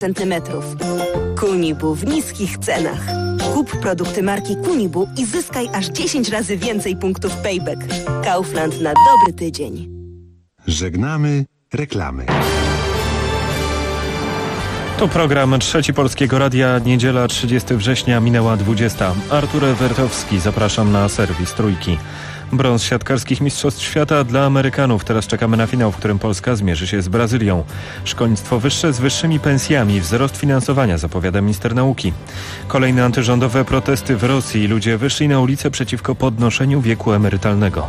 centymetrów. Kunibu w niskich cenach. Kup produkty marki Kunibu i zyskaj aż 10 razy więcej punktów payback. Kaufland na dobry tydzień. Żegnamy reklamy. To program Trzeci Polskiego Radia. Niedziela 30 września minęła 20. Artur Wertowski, zapraszam na serwis Trójki. Brąz siatkarskich mistrzostw świata dla Amerykanów. Teraz czekamy na finał, w którym Polska zmierzy się z Brazylią. Szkolnictwo wyższe z wyższymi pensjami. Wzrost finansowania, zapowiada minister nauki. Kolejne antyrządowe protesty w Rosji. Ludzie wyszli na ulicę przeciwko podnoszeniu wieku emerytalnego.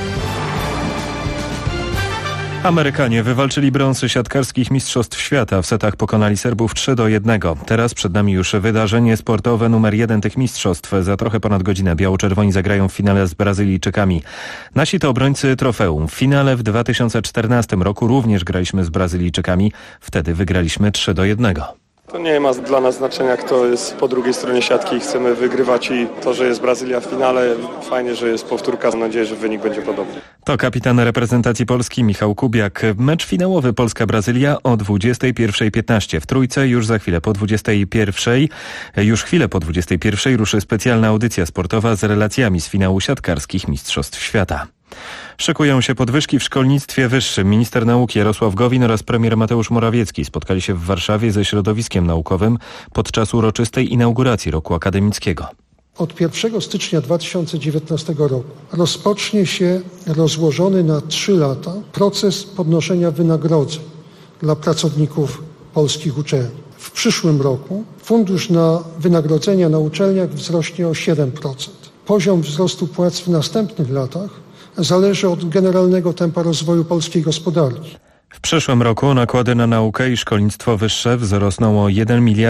Amerykanie wywalczyli brąz siatkarskich mistrzostw świata. W setach pokonali Serbów 3-1. Teraz przed nami już wydarzenie sportowe numer 1 tych mistrzostw. Za trochę ponad godzinę biało-czerwoni zagrają w finale z Brazylijczykami. Nasi to obrońcy trofeum. W finale w 2014 roku również graliśmy z Brazylijczykami. Wtedy wygraliśmy 3-1. To nie ma dla nas znaczenia, kto jest po drugiej stronie siatki. Chcemy wygrywać i to, że jest Brazylia w finale, fajnie, że jest powtórka. Mam nadzieję, że wynik będzie podobny. To kapitan reprezentacji Polski Michał Kubiak. Mecz finałowy Polska-Brazylia o 21:15. W Trójce już za chwilę po 21:00. Już chwilę po 21:00 ruszy specjalna audycja sportowa z relacjami z finału siatkarskich mistrzostw świata. Szykują się podwyżki w szkolnictwie wyższym. Minister nauki Jarosław Gowin oraz premier Mateusz Morawiecki spotkali się w Warszawie ze środowiskiem naukowym podczas uroczystej inauguracji roku akademickiego. Od 1 stycznia 2019 roku rozpocznie się rozłożony na 3 lata proces podnoszenia wynagrodzeń dla pracowników polskich uczelni. W przyszłym roku fundusz na wynagrodzenia na uczelniach wzrośnie o 7%. Poziom wzrostu płac w następnych latach zależy od generalnego tempa rozwoju polskiej gospodarki. W przyszłym roku nakłady na naukę i szkolnictwo wyższe wzrosną o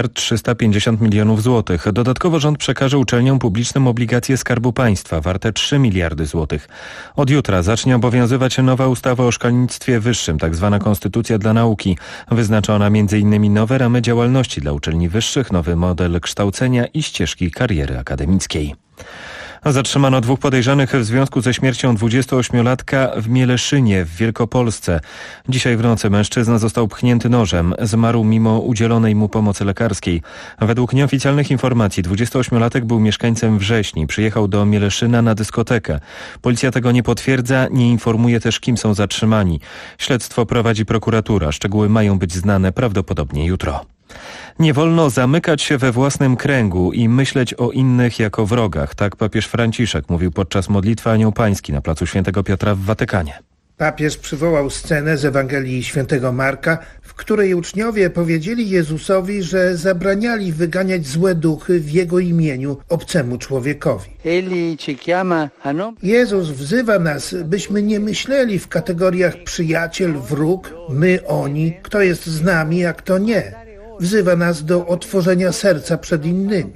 1,350 mld złotych. Dodatkowo rząd przekaże uczelniom publicznym obligacje Skarbu Państwa warte 3 miliardy złotych. Od jutra zacznie obowiązywać nowa ustawa o szkolnictwie wyższym, tzw. Konstytucja dla nauki. Wyznacza ona m.in. nowe ramy działalności dla uczelni wyższych, nowy model kształcenia i ścieżki kariery akademickiej. Zatrzymano 2 podejrzanych w związku ze śmiercią 28-latka w Mieleszynie w Wielkopolsce. Dzisiaj w nocy mężczyzna został pchnięty nożem. Zmarł mimo udzielonej mu pomocy lekarskiej. Według nieoficjalnych informacji 28-latek był mieszkańcem Wrześni. Przyjechał do Mieleszyna na dyskotekę. Policja tego nie potwierdza, nie informuje też, kim są zatrzymani. Śledztwo prowadzi prokuratura. Szczegóły mają być znane prawdopodobnie jutro. Nie wolno zamykać się we własnym kręgu i myśleć o innych jako wrogach. Tak papież Franciszek mówił podczas modlitwy Anioł Pański na placu Świętego Piotra w Watykanie. Papież przywołał scenę z Ewangelii Świętego Marka, w której uczniowie powiedzieli Jezusowi, że zabraniali wyganiać złe duchy w Jego imieniu obcemu człowiekowi. Jezus wzywa nas, byśmy nie myśleli w kategoriach przyjaciel, wróg, my, oni, kto jest z nami, a kto nie. Wzywa nas do otworzenia serca przed innymi.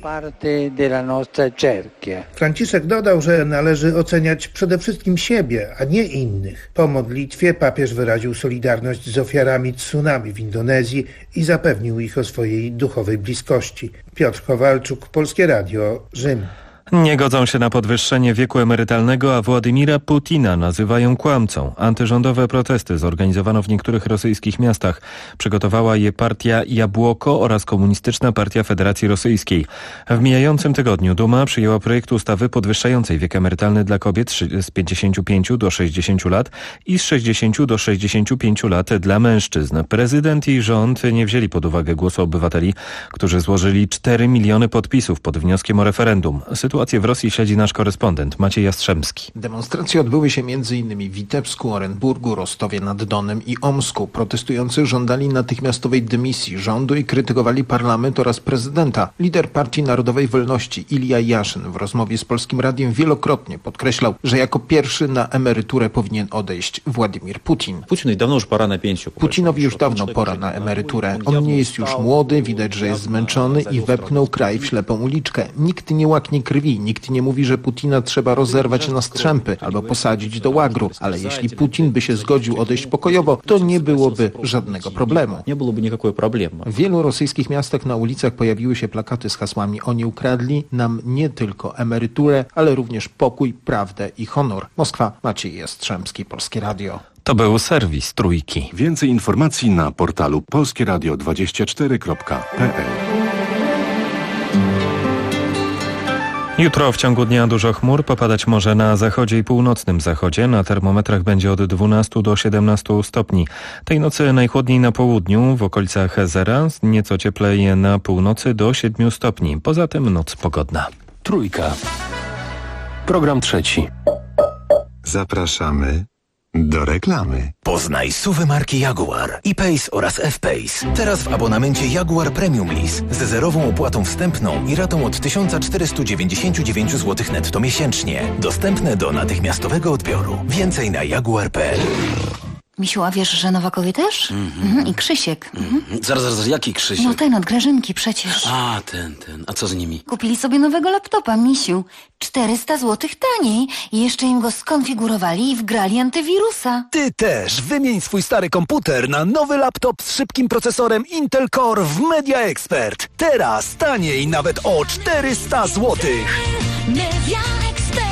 Franciszek dodał, że należy oceniać przede wszystkim siebie, a nie innych. Po modlitwie papież wyraził solidarność z ofiarami tsunami w Indonezji i zapewnił ich o swojej duchowej bliskości. Piotr Kowalczuk, Polskie Radio, Rzym. Nie godzą się na podwyższenie wieku emerytalnego, a Władimira Putina nazywają kłamcą. Antyrządowe protesty zorganizowano w niektórych rosyjskich miastach. Przygotowała je partia Jabłoko oraz Komunistyczna Partia Federacji Rosyjskiej. W mijającym tygodniu Duma przyjęła projekt ustawy podwyższającej wiek emerytalny dla kobiet z 55 do 60 lat i z 60 do 65 lat dla mężczyzn. Prezydent i rząd nie wzięli pod uwagę głosu obywateli, którzy złożyli 4 miliony podpisów pod wnioskiem o referendum. Sytuację w Rosji śledzi nasz korespondent Maciej Jastrzębski. Demonstracje odbyły się m.in. w Witebsku, Orenburgu, Rostowie nad Donem i Omsku. Protestujący żądali natychmiastowej dymisji rządu i krytykowali parlament oraz prezydenta. Lider Partii Narodowej Wolności Ilja Jaszyn w rozmowie z Polskim Radiem wielokrotnie podkreślał, że jako pierwszy na emeryturę powinien odejść Władimir Putin. Putinowi już dawno pora na emeryturę. On nie jest już młody, widać, że jest zmęczony i wepchnął kraj w ślepą uliczkę. Nikt nie łaknie krwi. Nikt nie mówi, że Putina trzeba rozerwać na strzępy albo posadzić do łagru, ale jeśli Putin by się zgodził odejść pokojowo, to nie byłoby żadnego problemu. W wielu rosyjskich miastach na ulicach pojawiły się plakaty z hasłami: oni ukradli nam nie tylko emeryturę, ale również pokój, prawdę i honor. Moskwa, Maciej Jastrzębski, Polskie Radio. To był serwis Trójki. Więcej informacji na portalu polskieradio24.pl. Jutro w ciągu dnia dużo chmur, popadać może na zachodzie i północnym zachodzie. Na termometrach będzie od 12 do 17 stopni. Tej nocy najchłodniej na południu, w okolicach zera, nieco cieplej na północy do 7 stopni. Poza tym noc pogodna. Trójka. Program trzeci. Zapraszamy do reklamy. Poznaj SUV-y marki Jaguar, E-Pace oraz F-Pace. Teraz w abonamencie Jaguar Premium Lease ze zerową opłatą wstępną i ratą od 1499 zł netto miesięcznie. Dostępne do natychmiastowego odbioru. Więcej na jaguar.pl. Misiu, a wiesz, że Nowakowie też? I Krzysiek. Zaraz, jaki Krzysiek? No ten od Grażynki przecież. A, ten. A co z nimi? Kupili sobie nowego laptopa, Misiu. 400 zł taniej. I jeszcze im go skonfigurowali i wgrali antywirusa. Ty też wymień swój stary komputer na nowy laptop z szybkim procesorem Intel Core w Media Expert. Teraz taniej nawet o 400 zł. Media Expert.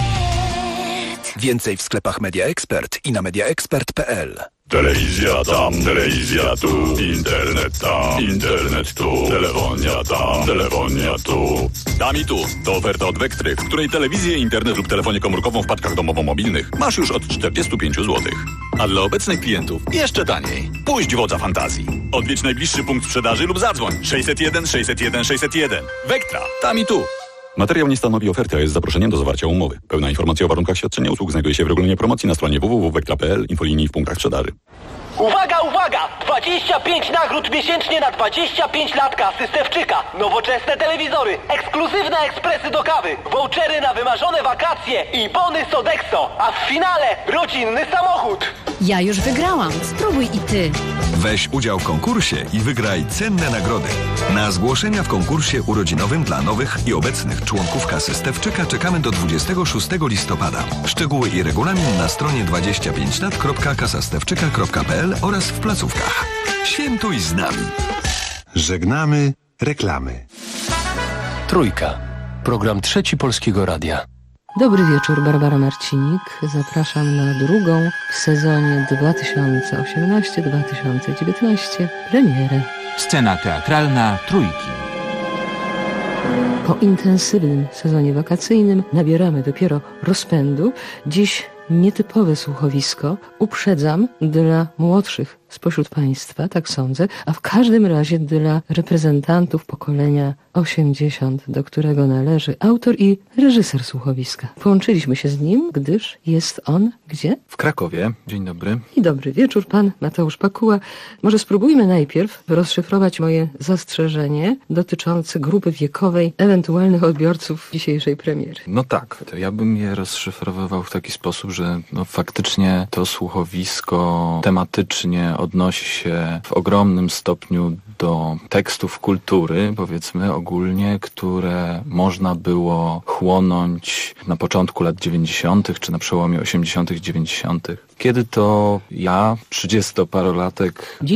Więcej w sklepach Media Expert i na mediaexpert.pl. Telewizja tam, telewizja tu, internet tam, internet tu, telefonia tam, telefonia tu. Tam i tu, to oferta od Vectry, w której telewizję, internet lub telefonię komórkową w paczkach domowo-mobilnych masz już od 45 zł. A dla obecnych klientów jeszcze taniej. Puść wodza fantazji. Odwiedź najbliższy punkt sprzedaży lub zadzwoń 601 601 601. Vectra, tam i tu. Materiał nie stanowi oferty, a jest zaproszeniem do zawarcia umowy. Pełna informacja o warunkach świadczenia usług znajduje się w regulaminie promocji na stronie www.vectra.pl, infolinii w punktach sprzedaży. Uwaga! 25 nagród miesięcznie na 25 lat kasy Stefczyka. Nowoczesne telewizory, ekskluzywne ekspresy do kawy, vouchery na wymarzone wakacje i bony Sodexo. A w finale rodzinny samochód. Ja już wygrałam. Spróbuj i ty. Weź udział w konkursie i wygraj cenne nagrody. Na zgłoszenia w konkursie urodzinowym dla nowych i obecnych członków kasy Stefczyka czekamy do 26 listopada. Szczegóły i regulamin na stronie 25lat.kasastewczyka.pl oraz w placówkach. Świętuj z nami. Żegnamy reklamy. Trójka. Program trzeci Polskiego Radia. Dobry wieczór, Barbara Marcinik. Zapraszam na drugą w sezonie 2018-2019 premierę. Scena teatralna Trójki. Po intensywnym sezonie wakacyjnym nabieramy dopiero rozpędu. Dziś nietypowe słuchowisko, uprzedzam, dla młodszych spośród Państwa, tak sądzę, a w każdym razie dla reprezentantów pokolenia 80, do którego należy autor i reżyser słuchowiska. Połączyliśmy się z nim, gdyż jest on gdzie? W Krakowie. Dzień dobry. I dobry wieczór, pan Mateusz Pakuła. Może spróbujmy najpierw rozszyfrować moje zastrzeżenie dotyczące grupy wiekowej ewentualnych odbiorców dzisiejszej premiery. No tak, to ja bym je rozszyfrowywał w taki sposób, że faktycznie to słuchowisko tematycznie odnosi się w ogromnym stopniu do tekstów kultury, powiedzmy ogólnie, które można było chłonąć na początku lat 90. czy na przełomie 80. 90. Kiedy to ja, 30-parolatek...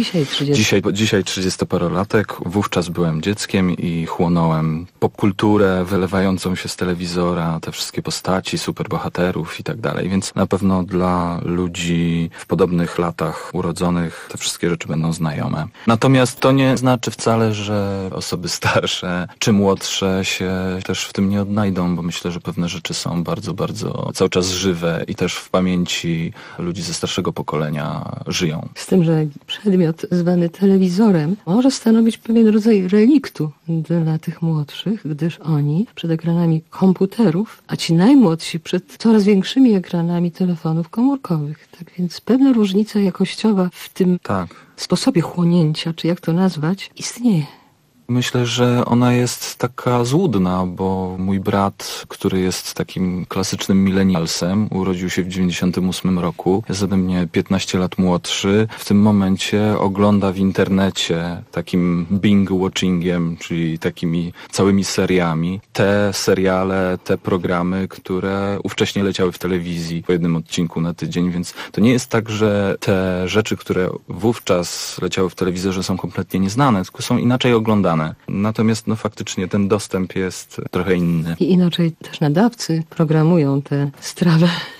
Dzisiaj 30-parolatek, wówczas byłem dzieckiem i chłonąłem popkulturę wylewającą się z telewizora, te wszystkie postaci, superbohaterów i tak dalej, więc na pewno dla ludzi w podobnych latach urodzonych te wszystkie rzeczy będą znajome. Natomiast to nie znaczy wcale, że osoby starsze czy młodsze się też w tym nie odnajdą, bo myślę, że pewne rzeczy są bardzo, bardzo cały czas żywe i też w pamięci ludzi ze starszego pokolenia żyją. Z tym, że przedmiot zwany telewizorem może stanowić pewien rodzaj reliktu dla tych młodszych, gdyż oni przed ekranami komputerów, a ci najmłodsi przed coraz większymi ekranami telefonów komórkowych. Tak więc pewna różnica jakościowa w tym sposobie chłonięcia, czy jak to nazwać, istnieje. Myślę, że ona jest taka złudna, bo mój brat, który jest takim klasycznym millennialsem, urodził się w 98 roku, jest ode mnie 15 lat młodszy. W tym momencie ogląda w internecie takim binge-watchingiem, czyli takimi całymi seriami, te seriale, te programy, które ówcześnie leciały w telewizji po jednym odcinku na tydzień, więc to nie jest tak, że te rzeczy, które wówczas leciały w telewizorze, są kompletnie nieznane, tylko są inaczej oglądane. Natomiast faktycznie ten dostęp jest trochę inny. I inaczej też nadawcy programują tę strawę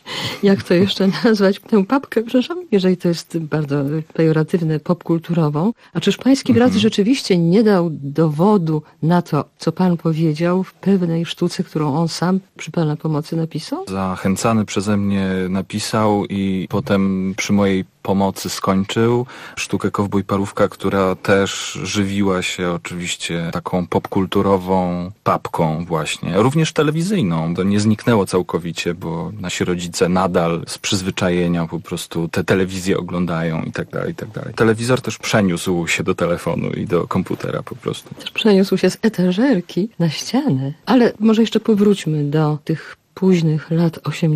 jak to jeszcze nazwać, tę papkę, przepraszam, jeżeli to jest bardzo pejoratywne, popkulturową. A czyż pański brat rzeczywiście nie dał dowodu na to, co pan powiedział w pewnej sztuce, którą on sam przy pana pomocy napisał? Zachęcany przeze mnie napisał i potem przy mojej pomocy skończył sztukę Kowboj Parówka, która też żywiła się oczywiście taką popkulturową papką właśnie, również telewizyjną. To nie zniknęło całkowicie, bo nasi rodzice nadal z przyzwyczajenia po prostu te telewizje oglądają i tak dalej, i tak dalej. Telewizor też przeniósł się do telefonu i do komputera po prostu. Też przeniósł się z etażerki na ścianę. Ale może jeszcze powróćmy do tych późnych lat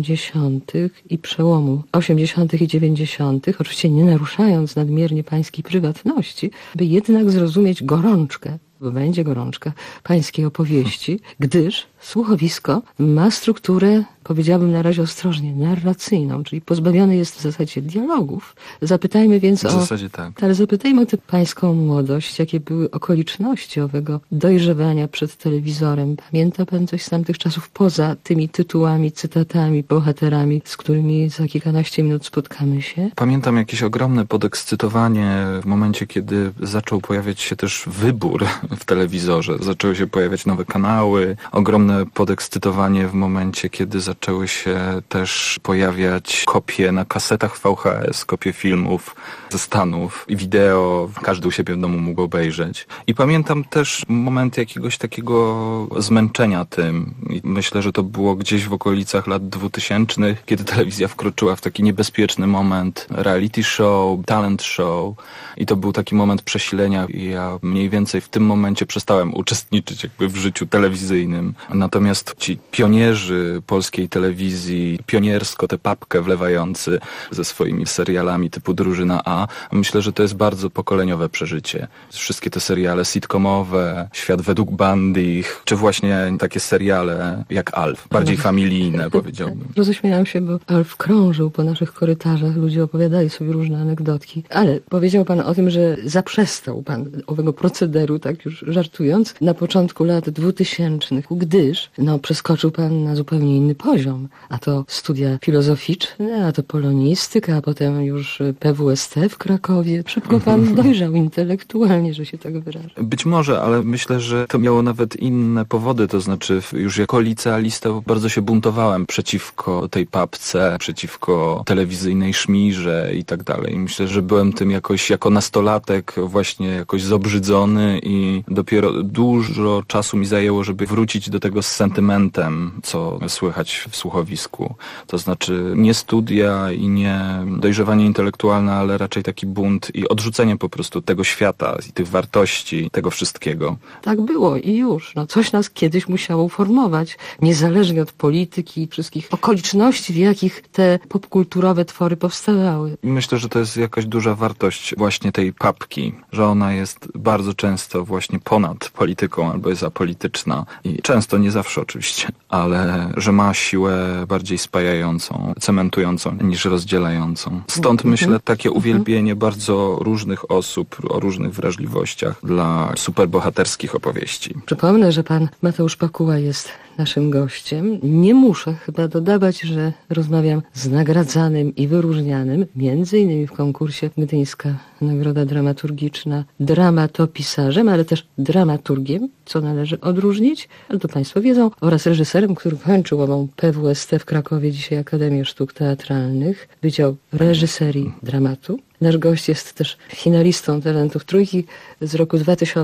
80. i przełomu 80. i 90., oczywiście nie naruszając nadmiernie pańskiej prywatności, by jednak zrozumieć gorączkę, bo będzie gorączka pańskiej opowieści, gdyż słuchowisko ma strukturę, powiedziałabym na razie ostrożnie, narracyjną, czyli pozbawione jest w zasadzie dialogów. Zapytajmy więc w zasadzie tak. Ale zapytajmy o tę pańską młodość, jakie były okoliczności owego dojrzewania przed telewizorem. Pamięta pan coś z tamtych czasów poza tymi tytułami, cytatami, bohaterami, z którymi za kilkanaście minut spotkamy się? Pamiętam jakieś ogromne podekscytowanie w momencie, kiedy zaczął pojawiać się też wybór w telewizorze. Zaczęły się pojawiać nowe kanały, ogromne podekscytowanie w momencie, kiedy zaczęły się też pojawiać kopie na kasetach VHS, kopie filmów ze Stanów i wideo. Każdy u siebie w domu mógł obejrzeć. I pamiętam też moment jakiegoś takiego zmęczenia tym. I myślę, że to było gdzieś w okolicach lat 2000, kiedy telewizja wkroczyła w taki niebezpieczny moment reality show, talent show. I to był taki moment przesilenia i ja mniej więcej w tym momencie przestałem uczestniczyć jakby w życiu telewizyjnym. Natomiast ci pionierzy polskiej telewizji, pioniersko tę papkę wlewający ze swoimi serialami typu Drużyna A, myślę, że to jest bardzo pokoleniowe przeżycie. Wszystkie te seriale sitcomowe, Świat według Bandich, czy właśnie takie seriale jak Alf, bardziej familijne powiedziałbym. Roześmiałam się, bo Alf krążył po naszych korytarzach, ludzie opowiadali sobie różne anegdotki, ale powiedział pan o tym, że zaprzestał pan owego procederu, tak już żartując, na początku lat 2000, gdyż przeskoczył pan na zupełnie inny poziom, a to studia filozoficzne, a to polonistyka, a potem już PWST w Krakowie. Szybko pan dojrzał intelektualnie, że się tak wyrażę. Być może, ale myślę, że to miało nawet inne powody, to znaczy już jako licealista bardzo się buntowałem przeciwko tej papce, przeciwko telewizyjnej szmirze i tak dalej. Myślę, że byłem tym jakoś jako nastolatek właśnie jakoś zobrzydzony i dopiero dużo czasu mi zajęło, żeby wrócić do tego z sentymentem, co słychać w słuchowisku. To znaczy nie studia i nie dojrzewanie intelektualne, ale raczej taki bunt i odrzucenie po prostu tego świata i tych wartości, tego wszystkiego. Tak było i już. Coś nas kiedyś musiało formować, niezależnie od polityki i wszystkich okoliczności, w jakich te popkulturowe twory powstawały. Myślę, że to jest jakaś duża wartość właśnie tej papki, że ona jest bardzo często właśnie ponad polityką albo jest apolityczna i często, nie zawsze oczywiście, ale że ma siłę bardziej spajającą, cementującą niż rozdzielającą. Stąd myślę takie uwielbienie bardzo różnych osób o różnych wrażliwościach dla superbohaterskich opowieści. Przypomnę, że pan Mateusz Pakuła jest naszym gościem. Nie muszę chyba dodawać, że rozmawiam z nagradzanym i wyróżnianym, między innymi w konkursie Gdyńska Nagroda Dramaturgiczna, dramatopisarzem, ale też dramaturgiem, co należy odróżnić, ale to państwo wiedzą, oraz reżyserem, który kończył ową PWST w Krakowie, dzisiaj Akademię Sztuk Teatralnych, Wydział Reżyserii Dramatu. Nasz gość jest też finalistą Talentów Trójki z roku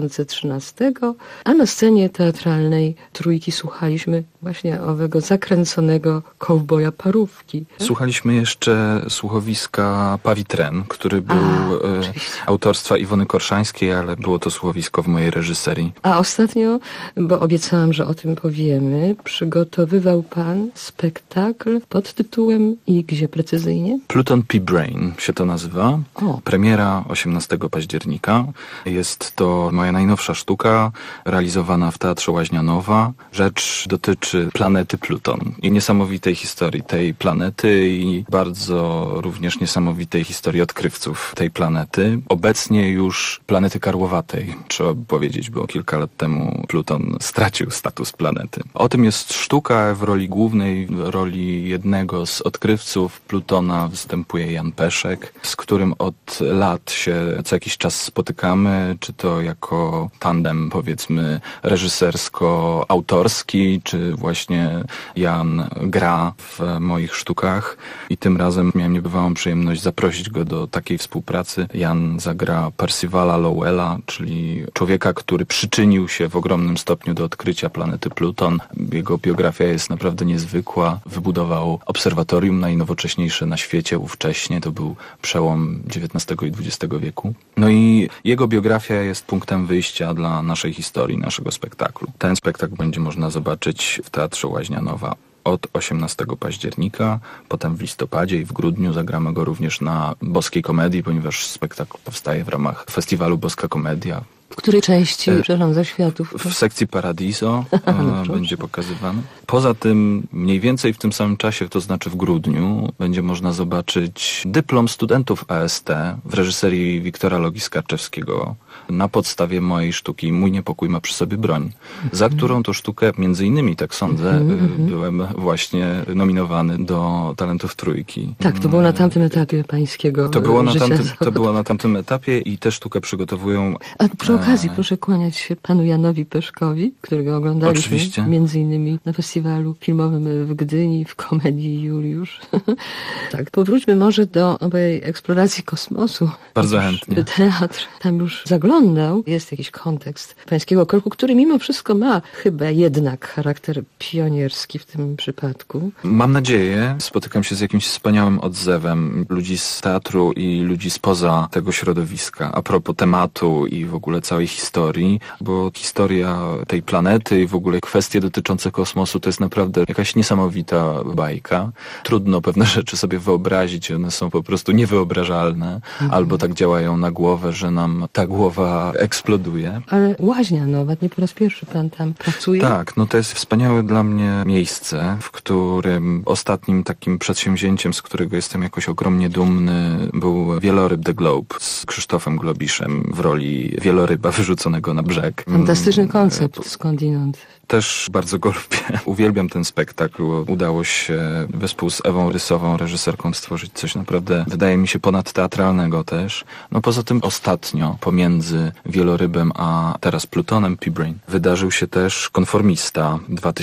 2013, a na scenie teatralnej Trójki słuchaliśmy właśnie owego zakręconego kowboja Parówki. Słuchaliśmy jeszcze słuchowiska Pawitren, który był autorstwa Iwony Korszańskiej, ale było to słuchowisko w mojej reżyserii. A ostatnio, bo obiecałam, że o tym powiemy, przygotowywał pan spektakl pod tytułem i gdzie precyzyjnie? Pluton P. Brain się to nazywa. Premiera 18 października. Jest to moja najnowsza sztuka, realizowana w Teatrze Łaźnia Nowa. Rzecz dotyczy planety Pluton i niesamowitej historii tej planety i bardzo również niesamowitej historii odkrywców tej planety. Obecnie już planety karłowatej, trzeba by powiedzieć, bo kilka lat temu Pluton stracił status planety. O tym jest sztuka. W roli głównej, w roli jednego z odkrywców Plutona występuje Jan Peszek, z którym od lat się co jakiś czas spotykamy, czy to jako tandem, powiedzmy, reżysersko-autorski, czy właśnie Jan gra w moich sztukach i tym razem miałem niebywałą przyjemność zaprosić go do takiej współpracy. Jan zagra Percivala Lowella, czyli człowieka, który przyczynił się w ogromnym stopniu do odkrycia planety Pluton. Jego biografia jest naprawdę niezwykła. Wybudował obserwatorium najnowocześniejsze na świecie ówcześnie. To był przełom XIX i XX wieku. No i jego biografia jest punktem wyjścia dla naszej historii, naszego spektaklu. Ten spektakl będzie można zobaczyć w Teatrze Łaźnia Nowa od 18 października, potem w listopadzie i w grudniu zagramy go również na Boskiej Komedii, ponieważ spektakl powstaje w ramach festiwalu Boska Komedia. W której części Przyrządza Światów? W sekcji Paradiso będzie pokazywany. Poza tym mniej więcej w tym samym czasie, to znaczy w grudniu, będzie można zobaczyć dyplom studentów AST w reżyserii Wiktora Logi-Skarczewskiego na podstawie mojej sztuki Mój niepokój ma przy sobie broń, za którą to sztukę, między innymi, tak sądzę, byłem właśnie nominowany do Talentów Trójki. Tak, to było na tamtym etapie pańskiego życia. To było na tamtym etapie i tę sztukę przygotowują... A przy okazji proszę kłaniać się panu Janowi Peszkowi, którego oglądaliśmy między innymi na festiwalu filmowym w Gdyni, w Komedii Juliusz. Tak, powróćmy może do owej eksploracji kosmosu. Bardzo chętnie. Teatr tam już zaglądał. Jest jakiś kontekst pańskiego kroku, który mimo wszystko ma chyba jednak charakter pionierski w tym przypadku. Mam nadzieję. Spotykam się z jakimś wspaniałym odzewem ludzi z teatru i ludzi spoza tego środowiska. A propos tematu i w ogóle całej historii, bo historia tej planety i w ogóle kwestie dotyczące kosmosu to jest naprawdę jakaś niesamowita bajka. Trudno pewne rzeczy sobie wyobrazić, one są po prostu niewyobrażalne, albo tak działają na głowę, że nam ta głowa eksploduje. Ale Łaźnia Nowa, nie po raz pierwszy pan tam pracuje? Tak, no to jest wspaniałe dla mnie miejsce, w którym ostatnim takim przedsięwzięciem, z którego jestem jakoś ogromnie dumny, był wieloryb The Globe z Krzysztofem Globiszem w roli wieloryba wyrzuconego na brzeg. Fantastyczny koncept skądinąd. Też bardzo go lubię. Uwielbiam ten spektakl. Udało się wespół z Ewą Rysową, reżyserką, stworzyć coś naprawdę, wydaje mi się, ponadteatralnego też. No poza tym ostatnio, pomiędzy Wielorybem a teraz Plutonem, P-Brain, wydarzył się też Konformista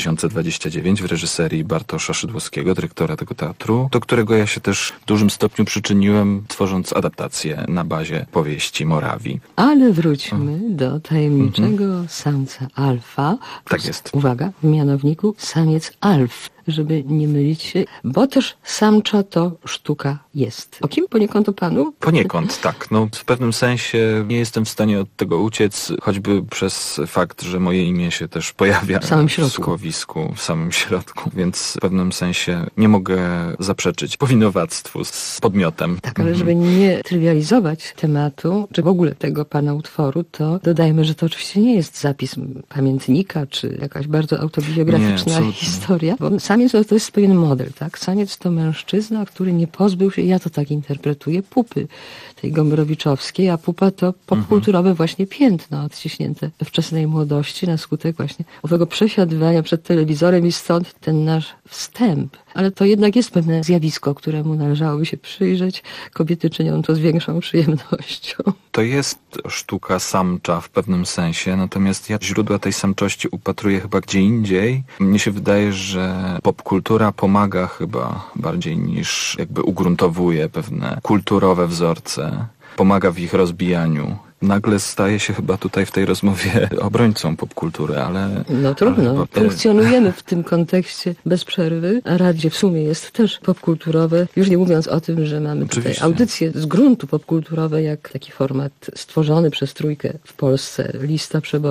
2029 w reżyserii Bartosza Szydłowskiego, dyrektora tego teatru, do którego ja się też w dużym stopniu przyczyniłem, tworząc adaptację na bazie powieści Morawii. Ale wróćmy do tajemniczego samca alfa. Tak jest. Uwaga, w mianowniku samiec alf, żeby nie mylić się, bo też samcza to sztuka jest. O kim poniekąd o panu? Poniekąd, tak. No, w pewnym sensie nie jestem w stanie od tego uciec, choćby przez fakt, że moje imię się też pojawia w słuchowisku, w samym środku, więc w pewnym sensie nie mogę zaprzeczyć powinowactwu z podmiotem. Tak, ale żeby nie trywializować tematu, czy w ogóle tego pana utworu, to dodajmy, że to oczywiście nie jest zapis pamiętnika, czy jakaś bardzo autobiograficzna historia, bo samiec to jest pewien model, tak? Samiec to mężczyzna, który nie pozbył się, ja to tak interpretuję, pupy tej gombrowiczowskiej, a pupa to popkulturowe właśnie piętno odciśnięte we wczesnej młodości na skutek właśnie owego przesiadywania przed telewizorem i stąd ten nasz wstęp. Ale to jednak jest pewne zjawisko, któremu należałoby się przyjrzeć. Kobiety czynią to z większą przyjemnością. To jest sztuka samcza w pewnym sensie, natomiast ja źródła tej samczości upatruję chyba gdzie indziej. Mnie się wydaje, że popkultura pomaga chyba bardziej niż jakby ugruntowuje pewne kulturowe wzorce. Pomaga w ich rozbijaniu. Nagle staje się chyba tutaj w tej rozmowie obrońcą popkultury, ale... No trudno. Funkcjonujemy w tym kontekście bez przerwy. A radio w sumie jest też popkulturowe. Już nie mówiąc o tym, że mamy tutaj audycje z gruntu popkulturowe, jak taki format stworzony przez Trójkę w Polsce, Lista Przebojów.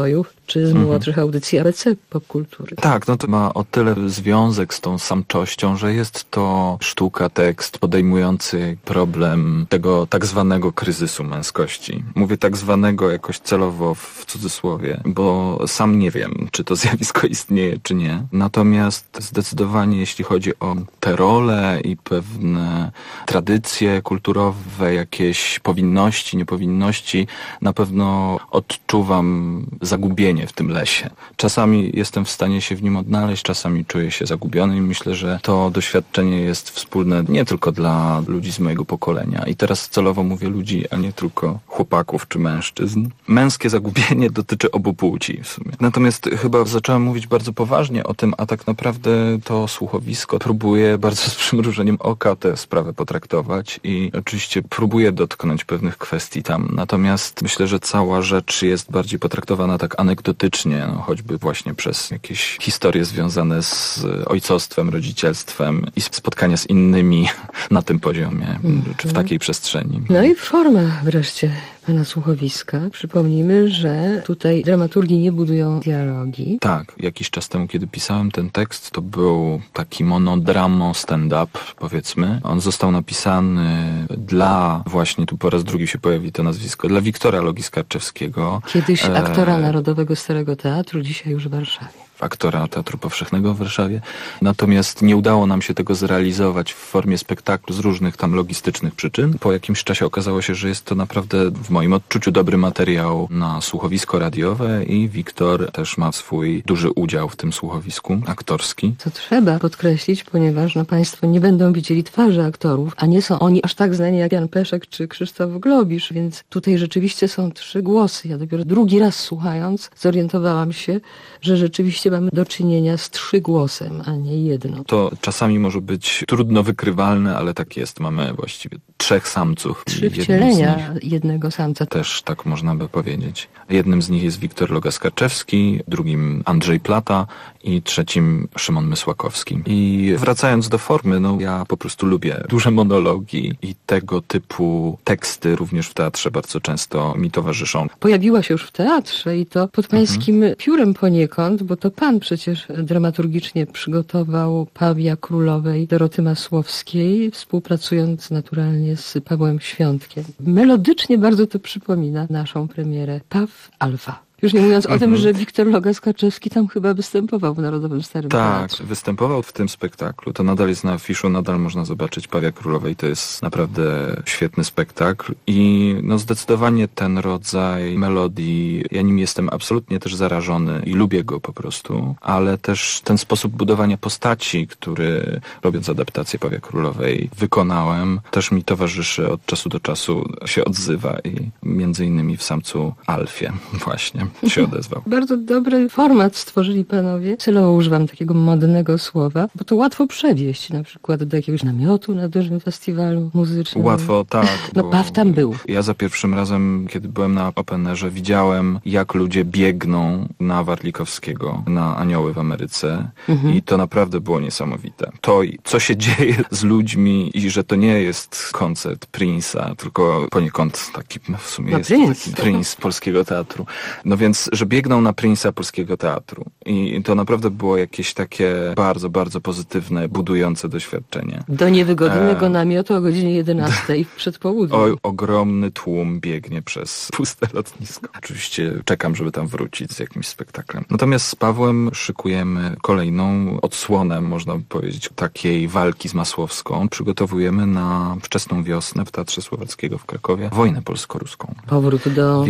czy z młodszych audycji ABC popkultury. Tak, no to ma o tyle związek z tą samczością, że jest to sztuka, tekst podejmujący problem tego tak zwanego kryzysu męskości. Mówię tak zwanego jakoś celowo w cudzysłowie, bo sam nie wiem, czy to zjawisko istnieje, czy nie. Natomiast zdecydowanie jeśli chodzi o te role i pewne tradycje kulturowe, jakieś powinności, niepowinności, na pewno odczuwam zagubienie w tym lesie. Czasami jestem w stanie się w nim odnaleźć, czasami czuję się zagubiony i myślę, że to doświadczenie jest wspólne nie tylko dla ludzi z mojego pokolenia. I teraz celowo mówię ludzi, a nie tylko chłopaków czy mężczyzn. Męskie zagubienie dotyczy obu płci w sumie. Natomiast chyba zacząłem mówić bardzo poważnie o tym, a tak naprawdę to słuchowisko próbuje bardzo z przymrużeniem oka tę sprawę potraktować i oczywiście próbuje dotknąć pewnych kwestii tam. Natomiast myślę, że cała rzecz jest bardziej potraktowana tak anegdotycznie, no, choćby właśnie przez jakieś historie związane z ojcostwem, rodzicielstwem i spotkania z innymi na tym poziomie, czy w takiej przestrzeni. No i forma wreszcie pana słuchowiska. Przypomnijmy, że tutaj dramaturgi nie budują dialogi. Tak, jakiś czas temu, kiedy pisałem ten tekst, to był taki monodramo stand-up, powiedzmy. On został napisany dla, właśnie tu po raz drugi się pojawi to nazwisko, dla Wiktora Logi-Skarczewskiego. Kiedyś aktora Narodowego Starego Teatru, dzisiaj już w Warszawie. Aktora Teatru Powszechnego w Warszawie. Natomiast nie udało nam się tego zrealizować w formie spektaklu z różnych tam logistycznych przyczyn. Po jakimś czasie okazało się, że jest to naprawdę w moim odczuciu dobry materiał na słuchowisko radiowe i Wiktor też ma swój duży udział w tym słuchowisku aktorski. Co trzeba podkreślić, ponieważ państwo nie będą widzieli twarzy aktorów, a nie są oni aż tak znani jak Jan Peszek czy Krzysztof Globisz, więc tutaj rzeczywiście są 3 głosy. Ja dopiero drugi raz słuchając zorientowałam się, że rzeczywiście mamy do czynienia z 3 głosem, a nie 1. To czasami może być trudno wykrywalne, ale tak jest. Mamy właściwie 3 samców. 3 wcielenia jednego samca. Też tak można by powiedzieć. Jednym z nich jest Wiktor Loga-Skarczewski, drugim Andrzej Plata i trzecim Szymon Mysłakowski. I wracając do formy, ja po prostu lubię duże monologi i tego typu teksty również w teatrze bardzo często mi towarzyszą. Pojawiła się już w teatrze i to pod pańskim piórem poniekąd, bo to pan przecież dramaturgicznie przygotował Pawia Królowej Doroty Masłowskiej, współpracując naturalnie z Pawłem Świątkiem. Melodycznie bardzo to przypomina naszą premierę Paw Alfa. Już nie mówiąc o tym, że Wiktor Loga-Skarczewski tam chyba występował w Narodowym Starym Teatrze. Tak, występował w tym spektaklu. To nadal jest na afiszu, nadal można zobaczyć Pawia Królowej. To jest naprawdę świetny spektakl i zdecydowanie ten rodzaj melodii, ja nim jestem absolutnie też zarażony i lubię go po prostu, ale też ten sposób budowania postaci, który robiąc adaptację Pawia Królowej wykonałem, też mi towarzyszy od czasu do czasu, się odzywa i między innymi w Samcu Alfie właśnie się odezwał. Bardzo dobry format stworzyli panowie. Celowo używam takiego modnego słowa, bo to łatwo przewieźć na przykład do jakiegoś namiotu na dużym festiwalu muzycznym. Łatwo, tak. Paw tam był. Ja za pierwszym razem, kiedy byłem na Openerze, widziałem, jak ludzie biegną na Warlikowskiego, na Anioły w Ameryce i to naprawdę było niesamowite. To, co się dzieje z ludźmi i że to nie jest koncert Prince'a, tylko poniekąd taki w sumie jest taki Prince polskiego teatru. Więc, że biegną na Prince'a polskiego teatru. I to naprawdę było jakieś takie bardzo, bardzo pozytywne, budujące doświadczenie. Do niewygodnego namiotu o godzinie 11 przed południem. Ogromny tłum biegnie przez puste lotnisko. Oczywiście czekam, żeby tam wrócić z jakimś spektaklem. Natomiast z Pawłem szykujemy kolejną odsłonę, można by powiedzieć, takiej walki z Masłowską. Przygotowujemy na wczesną wiosnę w Teatrze Słowackiego w Krakowie wojnę polsko-ruską. Powrót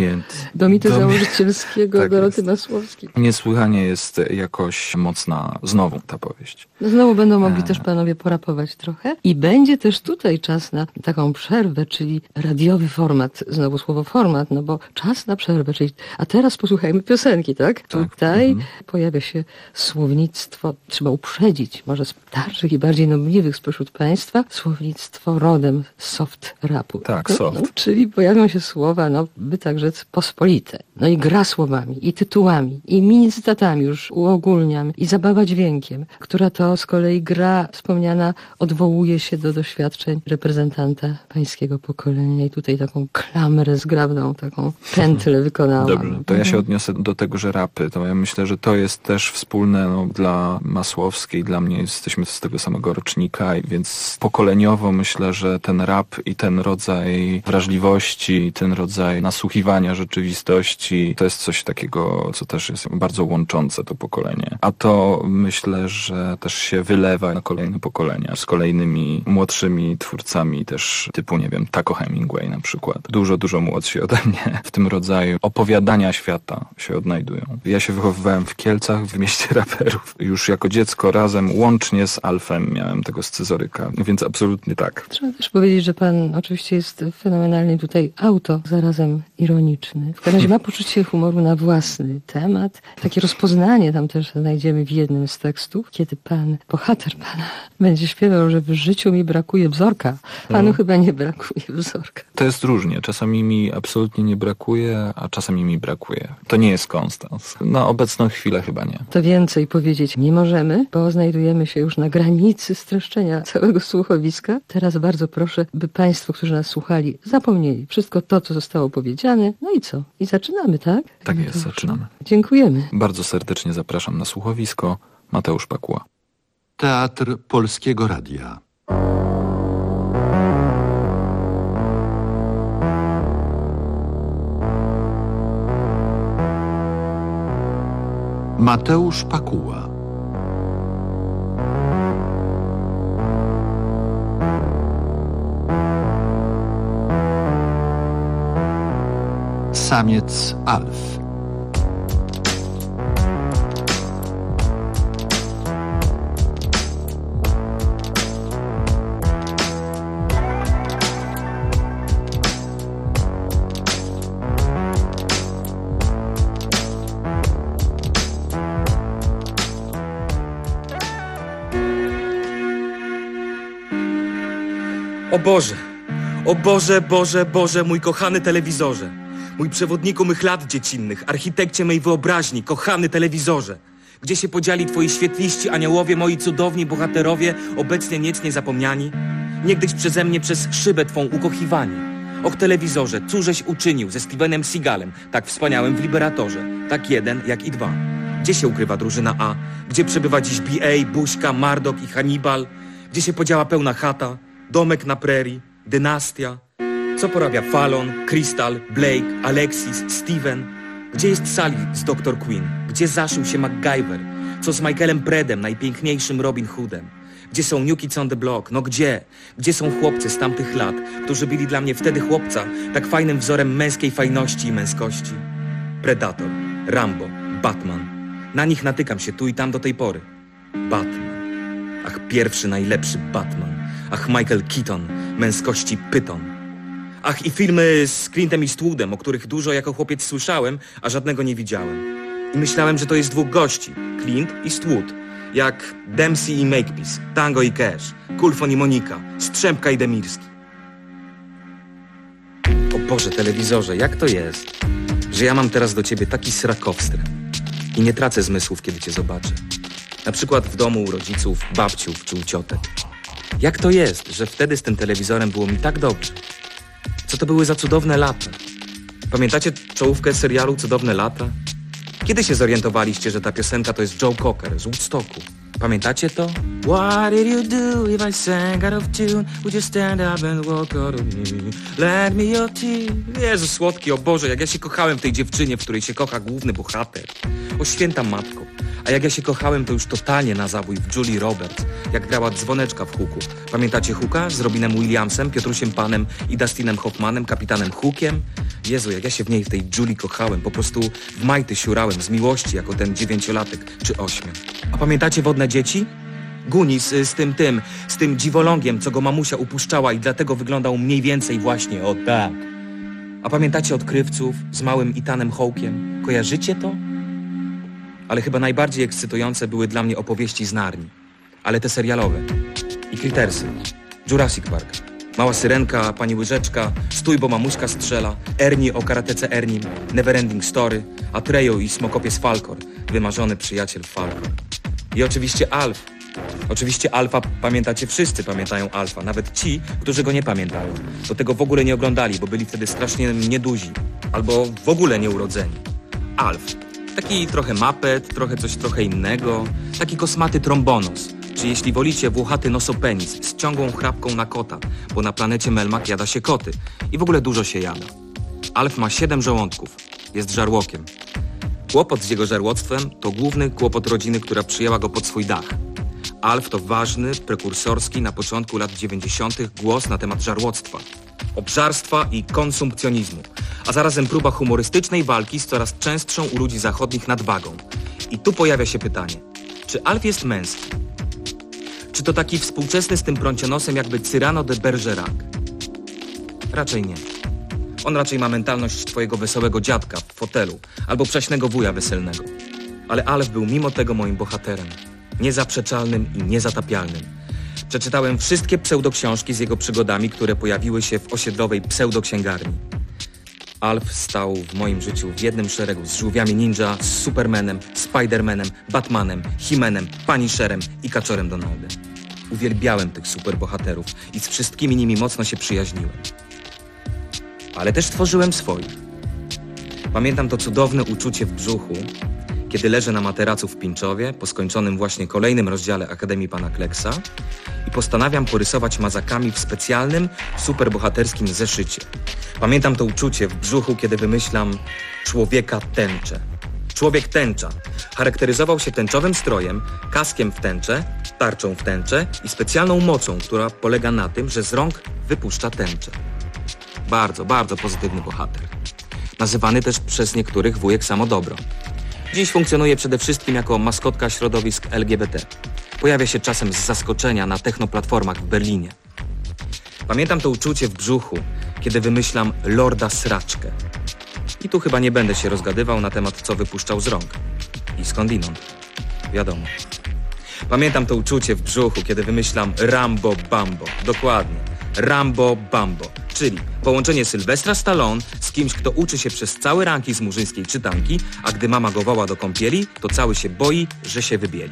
do mitu założycielskiego tak Doroty Masłowskiej. Niesłychanie jest jakoś mocna znowu ta powieść. Znowu będą mogli też panowie porapować trochę i będzie też tutaj czas na taką przerwę, czyli radiowy format, znowu słowo format, bo czas na przerwę, czyli a teraz posłuchajmy piosenki, tak? Tutaj pojawia się słownictwo, trzeba uprzedzić, może starszych i bardziej nobliwych spośród państwa, słownictwo rodem z soft rapu. Tak, soft. Czyli pojawią się słowa, by tak rzec, pospolite. I gra słowami i tytułami i mini cytatami, już uogólniam, i zabawa dźwiękiem, która to z kolei gra wspomniana odwołuje się do doświadczeń reprezentanta pańskiego pokolenia i tutaj taką klamrę zgrabną, taką pętlę wykonałam. Dobrze, to ja się odniosę do tego, że rapy, to ja myślę, że to jest też wspólne dla Masłowskiej, dla mnie jesteśmy z tego samego rocznika, więc pokoleniowo myślę, że ten rap i ten rodzaj wrażliwości, ten rodzaj nasłuchiwania rzeczywistości, to jest coś takiego, co też jest bardzo łączące to pokolenie. A to myślę, że też się wylewa na kolejne pokolenia z kolejnymi młodszymi twórcami też typu, nie wiem, Taco Hemingway na przykład. Dużo młodsi ode mnie w tym rodzaju opowiadania świata się odnajdują. Ja się wychowywałem w Kielcach, w mieście raperów. Już jako dziecko razem, łącznie z Alfem miałem tego scyzoryka, więc absolutnie tak. Trzeba też powiedzieć, że pan oczywiście jest fenomenalnie tutaj zarazem ironiczny. W każdym razie ma poczucie humoru na własny temat. Takie rozpoznanie tam też znajdziemy w jednym z tekstów, kiedy bohater pana będzie śpiewał, że w życiu mi brakuje wzorka. Panu chyba nie brakuje wzorka. To jest różnie. Czasami mi absolutnie nie brakuje, a czasami mi brakuje. To nie jest konstans. Na obecną chwilę chyba nie. To więcej powiedzieć nie możemy, bo znajdujemy się już na granicy streszczenia całego słuchowiska. Teraz bardzo proszę, by państwo, którzy nas słuchali, zapomnieli wszystko to, co zostało powiedziane. No i co? I zaczynamy, tak? Tak jest, zaczynamy. Dziękujemy. Bardzo serdecznie zapraszam na słuchowisko. Mateusz Pakuła. Teatr Polskiego Radia. Mateusz Pakuła. Samiec Alf. O Boże! O Boże, Boże, Boże, mój kochany telewizorze! Mój przewodniku mych lat dziecinnych, architekcie mej wyobraźni, kochany telewizorze! Gdzie się podzieli twoi świetliści aniołowie, moi cudowni bohaterowie, obecnie nic nie zapomniani? Niegdyś przeze mnie przez szybę twą ukochiwani. Och telewizorze, cóżeś uczynił ze Stevenem Seagalem, tak wspaniałym w Liberatorze, tak 1 jak i 2. Gdzie się ukrywa drużyna A? Gdzie przebywa dziś B.A., Buźka, Mardok i Hannibal? Gdzie się podziała pełna chata? Domek na prerii, dynastia. Co porabia Fallon, Crystal, Blake, Alexis, Steven? Gdzie jest Sally z Dr. Queen? Gdzie zaszył się MacGyver? Co z Michaelem Predem, najpiękniejszym Robin Hoodem? Gdzie są New Kids on the Block? No gdzie? Gdzie są chłopcy z tamtych lat, którzy byli dla mnie wtedy chłopca, tak fajnym wzorem męskiej fajności i męskości? Predator, Rambo, Batman. Na nich natykam się tu i tam do tej pory. Batman. Ach, pierwszy, najlepszy Batman. Ach, Michael Keaton, męskości pyton. Ach, i filmy z Clintem Eastwoodem, o których dużo jako chłopiec słyszałem, a żadnego nie widziałem. I myślałem, że to jest dwóch gości, Clint i Eastwood. Jak Dempsey i Makepeace, Tango i Cash, Kulfon i Monika, Strzępka i Demirski. O Boże, telewizorze, jak to jest, że ja mam teraz do ciebie taki srakowstrę i nie tracę zmysłów, kiedy cię zobaczę. Na przykład w domu u rodziców, babciów czy u ciotek. Jak to jest, że wtedy z tym telewizorem było mi tak dobrze? Co to były za cudowne lata? Pamiętacie czołówkę serialu Cudowne lata? Kiedy się zorientowaliście, że ta piosenka to jest Joe Cocker z Woodstocku? Pamiętacie to? What did you do if I sang out of tune? Would you stand up and walk out of me? Lend me your tea. Jezu słodki, o Boże, jak ja się kochałem w tej dziewczynie, w której się kocha główny bohater. O święta matko. A jak ja się kochałem, to już totalnie na zabój w Julie Roberts, jak grała dzwoneczka w Hooku. Pamiętacie Hooka z Robinem Williamsem, Piotrusiem Panem i Dustinem Hoffmanem, kapitanem Hookiem? Jezu, jak ja się w niej, w tej Julie kochałem, po prostu w majty siurałem z miłości, jako ten 9-latek czy 8. A pamiętacie Wodne dzieci? Gunis z tym dziwolągiem, co go mamusia upuszczała i dlatego wyglądał mniej więcej właśnie o tak. A pamiętacie Odkrywców z małym Ethanem Hawke'iem? Kojarzycie to? Ale chyba najbardziej ekscytujące były dla mnie opowieści z Narni. Ale te serialowe. I Crittersy, Jurassic Park, Mała Syrenka, Pani Łyżeczka, Stój, bo mamuśka strzela, Ernie o karatece Ernim, Neverending Story, Atrejo i smokopies Falkor, wymarzony przyjaciel Falkor. I oczywiście Alf. Oczywiście Alfa pamiętacie wszyscy, pamiętają Alfa, nawet ci, którzy go nie pamiętają. Do tego w ogóle nie oglądali, bo byli wtedy strasznie nieduzi, albo w ogóle nieurodzeni. Alf. Taki trochę mapet, trochę innego, taki kosmaty trombonos, czy jeśli wolicie włochaty nosopenis z ciągłą chrapką na kota, bo na planecie Melmac jada się koty i w ogóle dużo się jada. Alf ma 7 żołądków, jest żarłokiem. Kłopot z jego żarłoctwem to główny kłopot rodziny, która przyjęła go pod swój dach. Alf to ważny, prekursorski na początku lat 90. głos na temat żarłoctwa, obżarstwa i konsumpcjonizmu, a zarazem próba humorystycznej walki z coraz częstszą u ludzi zachodnich nadwagą. I tu pojawia się pytanie, czy Alf jest męski? Czy to taki współczesny z tym prącionosem jakby Cyrano de Bergerac? Raczej nie. On raczej ma mentalność twojego wesołego dziadka w fotelu albo przaśnego wuja weselnego. Ale Alf był mimo tego moim bohaterem. Niezaprzeczalnym i niezatapialnym. Przeczytałem wszystkie pseudoksiążki z jego przygodami, które pojawiły się w osiedlowej pseudoksięgarni. Alf stał w moim życiu w jednym szeregu z żółwiami ninja, z Supermanem, Spidermanem, Batmanem, He-Manem, Punisherem i Kaczorem Donaldem. Uwielbiałem tych superbohaterów i z wszystkimi nimi mocno się przyjaźniłem. Ale też tworzyłem swoich. Pamiętam to cudowne uczucie w brzuchu, kiedy leżę na materacu w Pińczowie, po skończonym właśnie kolejnym rozdziale Akademii Pana Kleksa i postanawiam porysować mazakami w specjalnym, superbohaterskim zeszycie. Pamiętam to uczucie w brzuchu, kiedy wymyślam człowieka tęczę. Człowiek tęcza. Charakteryzował się tęczowym strojem, kaskiem w tęczę, tarczą w tęczę i specjalną mocą, która polega na tym, że z rąk wypuszcza tęczę. Bardzo, bardzo pozytywny bohater. Nazywany też przez niektórych wujek Samodobro. Dziś funkcjonuje przede wszystkim jako maskotka środowisk LGBT. Pojawia się czasem z zaskoczenia na technoplatformach w Berlinie. Pamiętam to uczucie w brzuchu, kiedy wymyślam Lorda Sraczkę. I tu chyba nie będę się rozgadywał na temat, co wypuszczał z rąk. I skądinąd. Wiadomo. Pamiętam to uczucie w brzuchu, kiedy wymyślam Rambo Bambo. Dokładnie. Rambo Bambo. Czyli połączenie Sylwestra Stallone z kimś, kto uczy się przez cały ranki z murzyńskiej czytanki, a gdy mama go woła do kąpieli, to cały się boi, że się wybieli.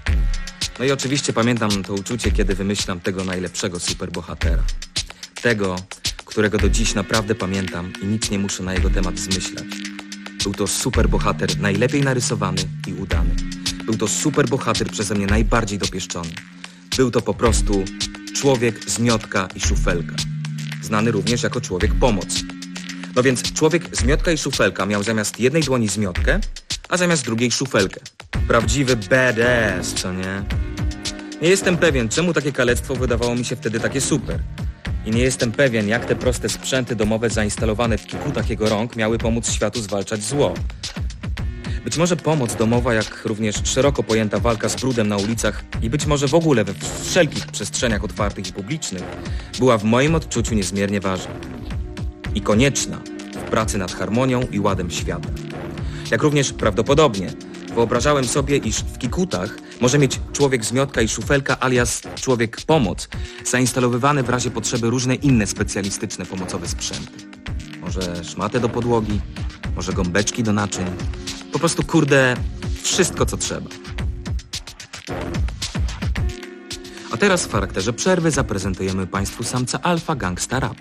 No i oczywiście pamiętam to uczucie, kiedy wymyślam tego najlepszego superbohatera. Tego, którego do dziś naprawdę pamiętam i nic nie muszę na jego temat zmyślać. Był to superbohater najlepiej narysowany i udany. Był to superbohater przeze mnie najbardziej dopieszczony. Był to po prostu człowiek Zmiotka i Szufelka. Znany również jako człowiek pomoc. No więc człowiek Zmiotka i Szufelka miał zamiast jednej dłoni zmiotkę, a zamiast drugiej szufelkę. Prawdziwy badass, co nie? Nie jestem pewien, czemu takie kalectwo wydawało mi się wtedy takie super. I nie jestem pewien, jak te proste sprzęty domowe zainstalowane w kikutach jego rąk miały pomóc światu zwalczać zło. Być może pomoc domowa, jak również szeroko pojęta walka z brudem na ulicach i być może w ogóle we wszelkich przestrzeniach otwartych i publicznych była w moim odczuciu niezmiernie ważna i konieczna w pracy nad harmonią i ładem świata. Jak również prawdopodobnie wyobrażałem sobie, iż w kikutach może mieć człowiek Zmiotka i Szufelka alias człowiek pomoc zainstalowywane w razie potrzeby różne inne specjalistyczne pomocowe sprzęty. Może szmatę do podłogi, może gąbeczki do naczyń. Po prostu, kurde, wszystko co trzeba. A teraz w charakterze przerwy zaprezentujemy Państwu samca alfa Gangsta Rap.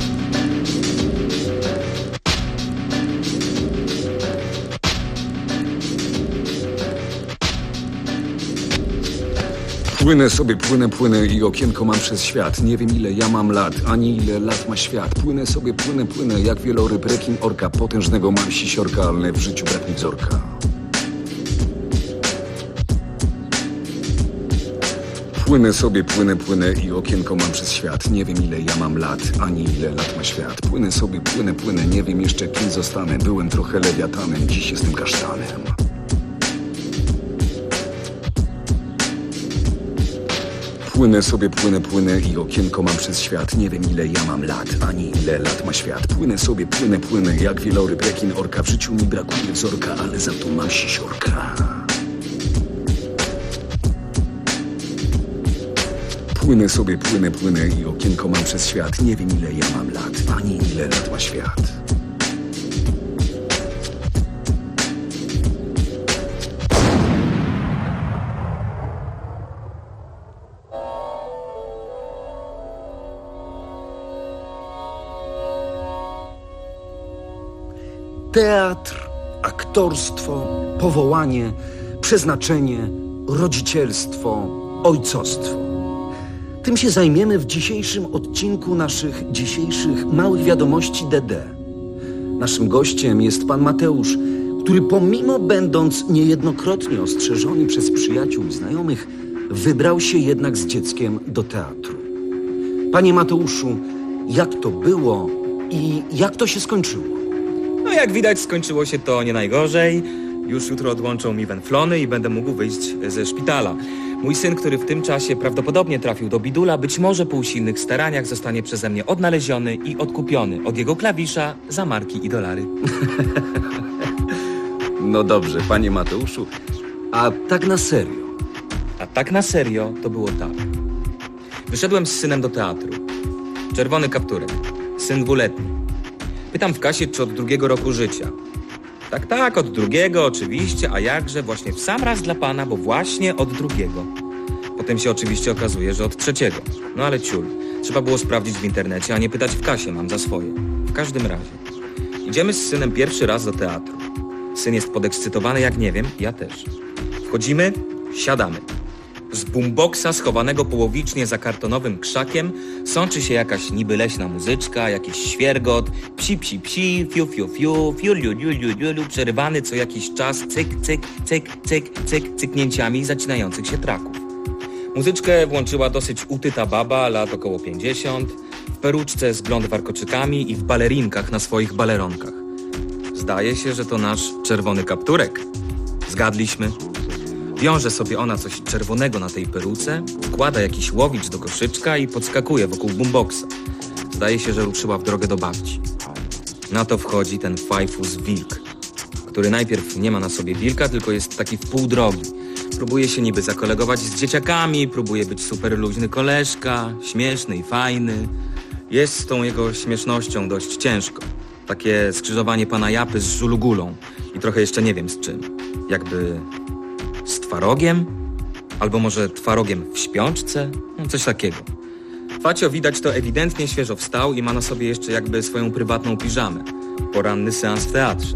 Płynę sobie, płynę i okienko mam przez świat. Nie wiem ile ja mam lat, ani ile lat ma świat. Płynę sobie, płynę jak wieloryb, rekin, orka. Potężnego mam sisiorka, ale w życiu brak mi wzorka. Płynę sobie, płynę i okienko mam przez świat. Nie wiem ile ja mam lat, ani ile lat ma świat. Płynę sobie, płynę, nie wiem jeszcze kim zostanę. Byłem trochę lewiatanem, dziś jestem kasztanem. Płynę sobie, płynę i okienko mam przez świat. Nie wiem ile ja mam lat, ani ile lat ma świat. Płynę sobie, płynę jak wieloryb, rekin, orka. W życiu mi brakuje wzorka, ale za to mam sisiorka. Płynę sobie, płynę i okienko mam przez świat. Nie wiem ile ja mam lat, ani ile lat ma świat. Teatr, aktorstwo, powołanie, przeznaczenie, rodzicielstwo, ojcostwo. Tym się zajmiemy w dzisiejszym odcinku naszych dzisiejszych małych wiadomości DD. Naszym gościem jest pan Mateusz, który pomimo będąc niejednokrotnie ostrzeżony przez przyjaciół i znajomych, wybrał się jednak z dzieckiem do teatru. Panie Mateuszu, jak to było i jak to się skończyło? No jak widać, skończyło się to nie najgorzej. Już jutro odłączą mi węflony i będę mógł wyjść ze szpitala. Mój syn, który w tym czasie prawdopodobnie trafił do bidula, być może po usilnych staraniach zostanie przeze mnie odnaleziony i odkupiony od jego klawisza za marki i dolary. No dobrze, panie Mateuszu, a tak na serio? A tak na serio to było tak. Wyszedłem z synem do teatru. Czerwony kapturek. Syn 2-letni. Pytam w kasie, czy od 2 roku życia. Tak, od 2 oczywiście, a jakże właśnie w sam raz dla pana, bo właśnie od 2. Potem się oczywiście okazuje, że od 3. No ale ciul. Trzeba było sprawdzić w internecie, a nie pytać w kasie, mam za swoje. W każdym razie. Idziemy z synem pierwszy raz do teatru. Syn jest podekscytowany jak nie wiem, ja też. Wchodzimy, siadamy. Z boomboxa schowanego połowicznie za kartonowym krzakiem sączy się jakaś niby leśna muzyczka, jakiś świergot, psi, psi, psi, fiu, fiu, fiu, fiu, liu, liu, liu, liu, liu, przerywany co jakiś czas cyk, cyk, cyk, cyk, cyk, cyknięciami zacinających się traków. Muzyczkę włączyła dosyć utyta baba, lat około 50, w peruczce z blond warkoczykami i w balerinkach na swoich baleronkach. Zdaje się, że to nasz czerwony kapturek. Zgadliśmy. Wiąże sobie ona coś czerwonego na tej peruce, wkłada jakiś łowicz do koszyczka i podskakuje wokół boomboxa. Zdaje się, że ruszyła w drogę do babci. Na to wchodzi ten fajfus wilk, który najpierw nie ma na sobie wilka, tylko jest taki w pół drogi. Próbuje się niby zakolegować z dzieciakami, próbuje być super luźny koleżka, śmieszny i fajny. Jest z tą jego śmiesznością dość ciężko. Takie skrzyżowanie pana Japy z żulugulą i trochę jeszcze nie wiem z czym. Jakby z twarogiem? Albo może twarogiem w śpiączce? No, coś takiego. Facio widać to ewidentnie świeżo wstał i ma na sobie jeszcze jakby swoją prywatną piżamę. Poranny seans w teatrze.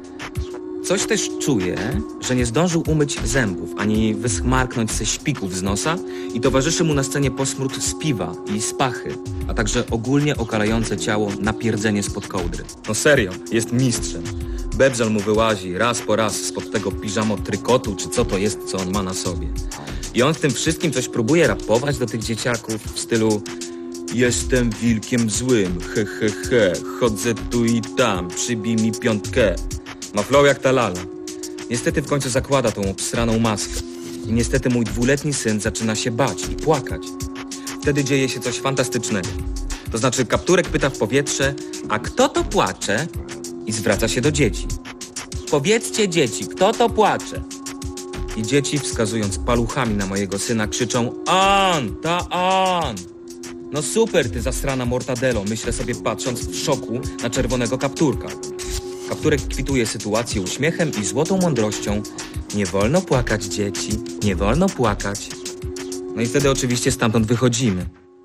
Coś też czuję, że nie zdążył umyć zębów, ani wyschmarknąć ze szpików z nosa i towarzyszy mu na scenie posmród z piwa i z pachy, a także ogólnie okalające ciało napierdzenie spod kołdry. No serio, jest mistrzem. Bebzel mu wyłazi raz po raz spod tego piżamo trykotu, czy co to jest, co on ma na sobie. I on w tym wszystkim coś próbuje rapować do tych dzieciaków w stylu: jestem wilkiem złym, he, he, he, chodzę tu i tam, przybij mi 5. Ma flow jak ta lala. Niestety w końcu zakłada tą obsraną maskę. I niestety mój 2-letni syn zaczyna się bać i płakać. Wtedy dzieje się coś fantastycznego. To znaczy kapturek pyta w powietrze: a kto to płacze? I zwraca się do dzieci. Powiedzcie dzieci, kto to płacze? I dzieci, wskazując paluchami na mojego syna, krzyczą: on, to on! No super, ty zasrana mortadelo, myślę sobie patrząc w szoku na czerwonego kapturka. Kapturek kwituje sytuację uśmiechem i złotą mądrością: nie wolno płakać, dzieci, nie wolno płakać. No i wtedy oczywiście stamtąd wychodzimy.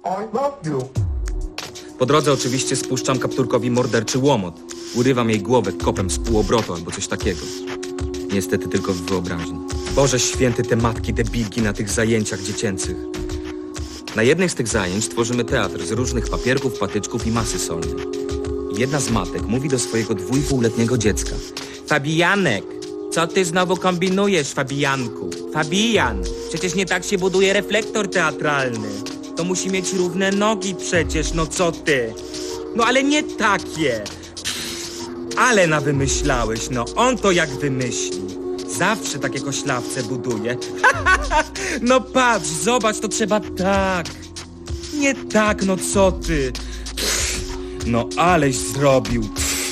Po drodze oczywiście spuszczam kapturkowi morderczy łomot. Urywam jej głowę kopem z półobrotu albo coś takiego. Niestety tylko w wyobraźni. Boże święty, te matki debilki na tych zajęciach dziecięcych. Na jednych z tych zajęć tworzymy teatr z różnych papierków, patyczków i masy solnej. Jedna z matek mówi do swojego 2,5-letniego dziecka: Fabianek, co ty znowu kombinujesz, Fabianku? Fabian, przecież nie tak się buduje reflektor teatralny. To musi mieć równe nogi przecież, no co ty? No ale nie takie. Ale nawymyślałeś, no on to jak wymyśli. Zawsze takie koślawce buduje. No patrz, zobacz, to trzeba tak. Nie tak, no co ty? No aleś zrobił.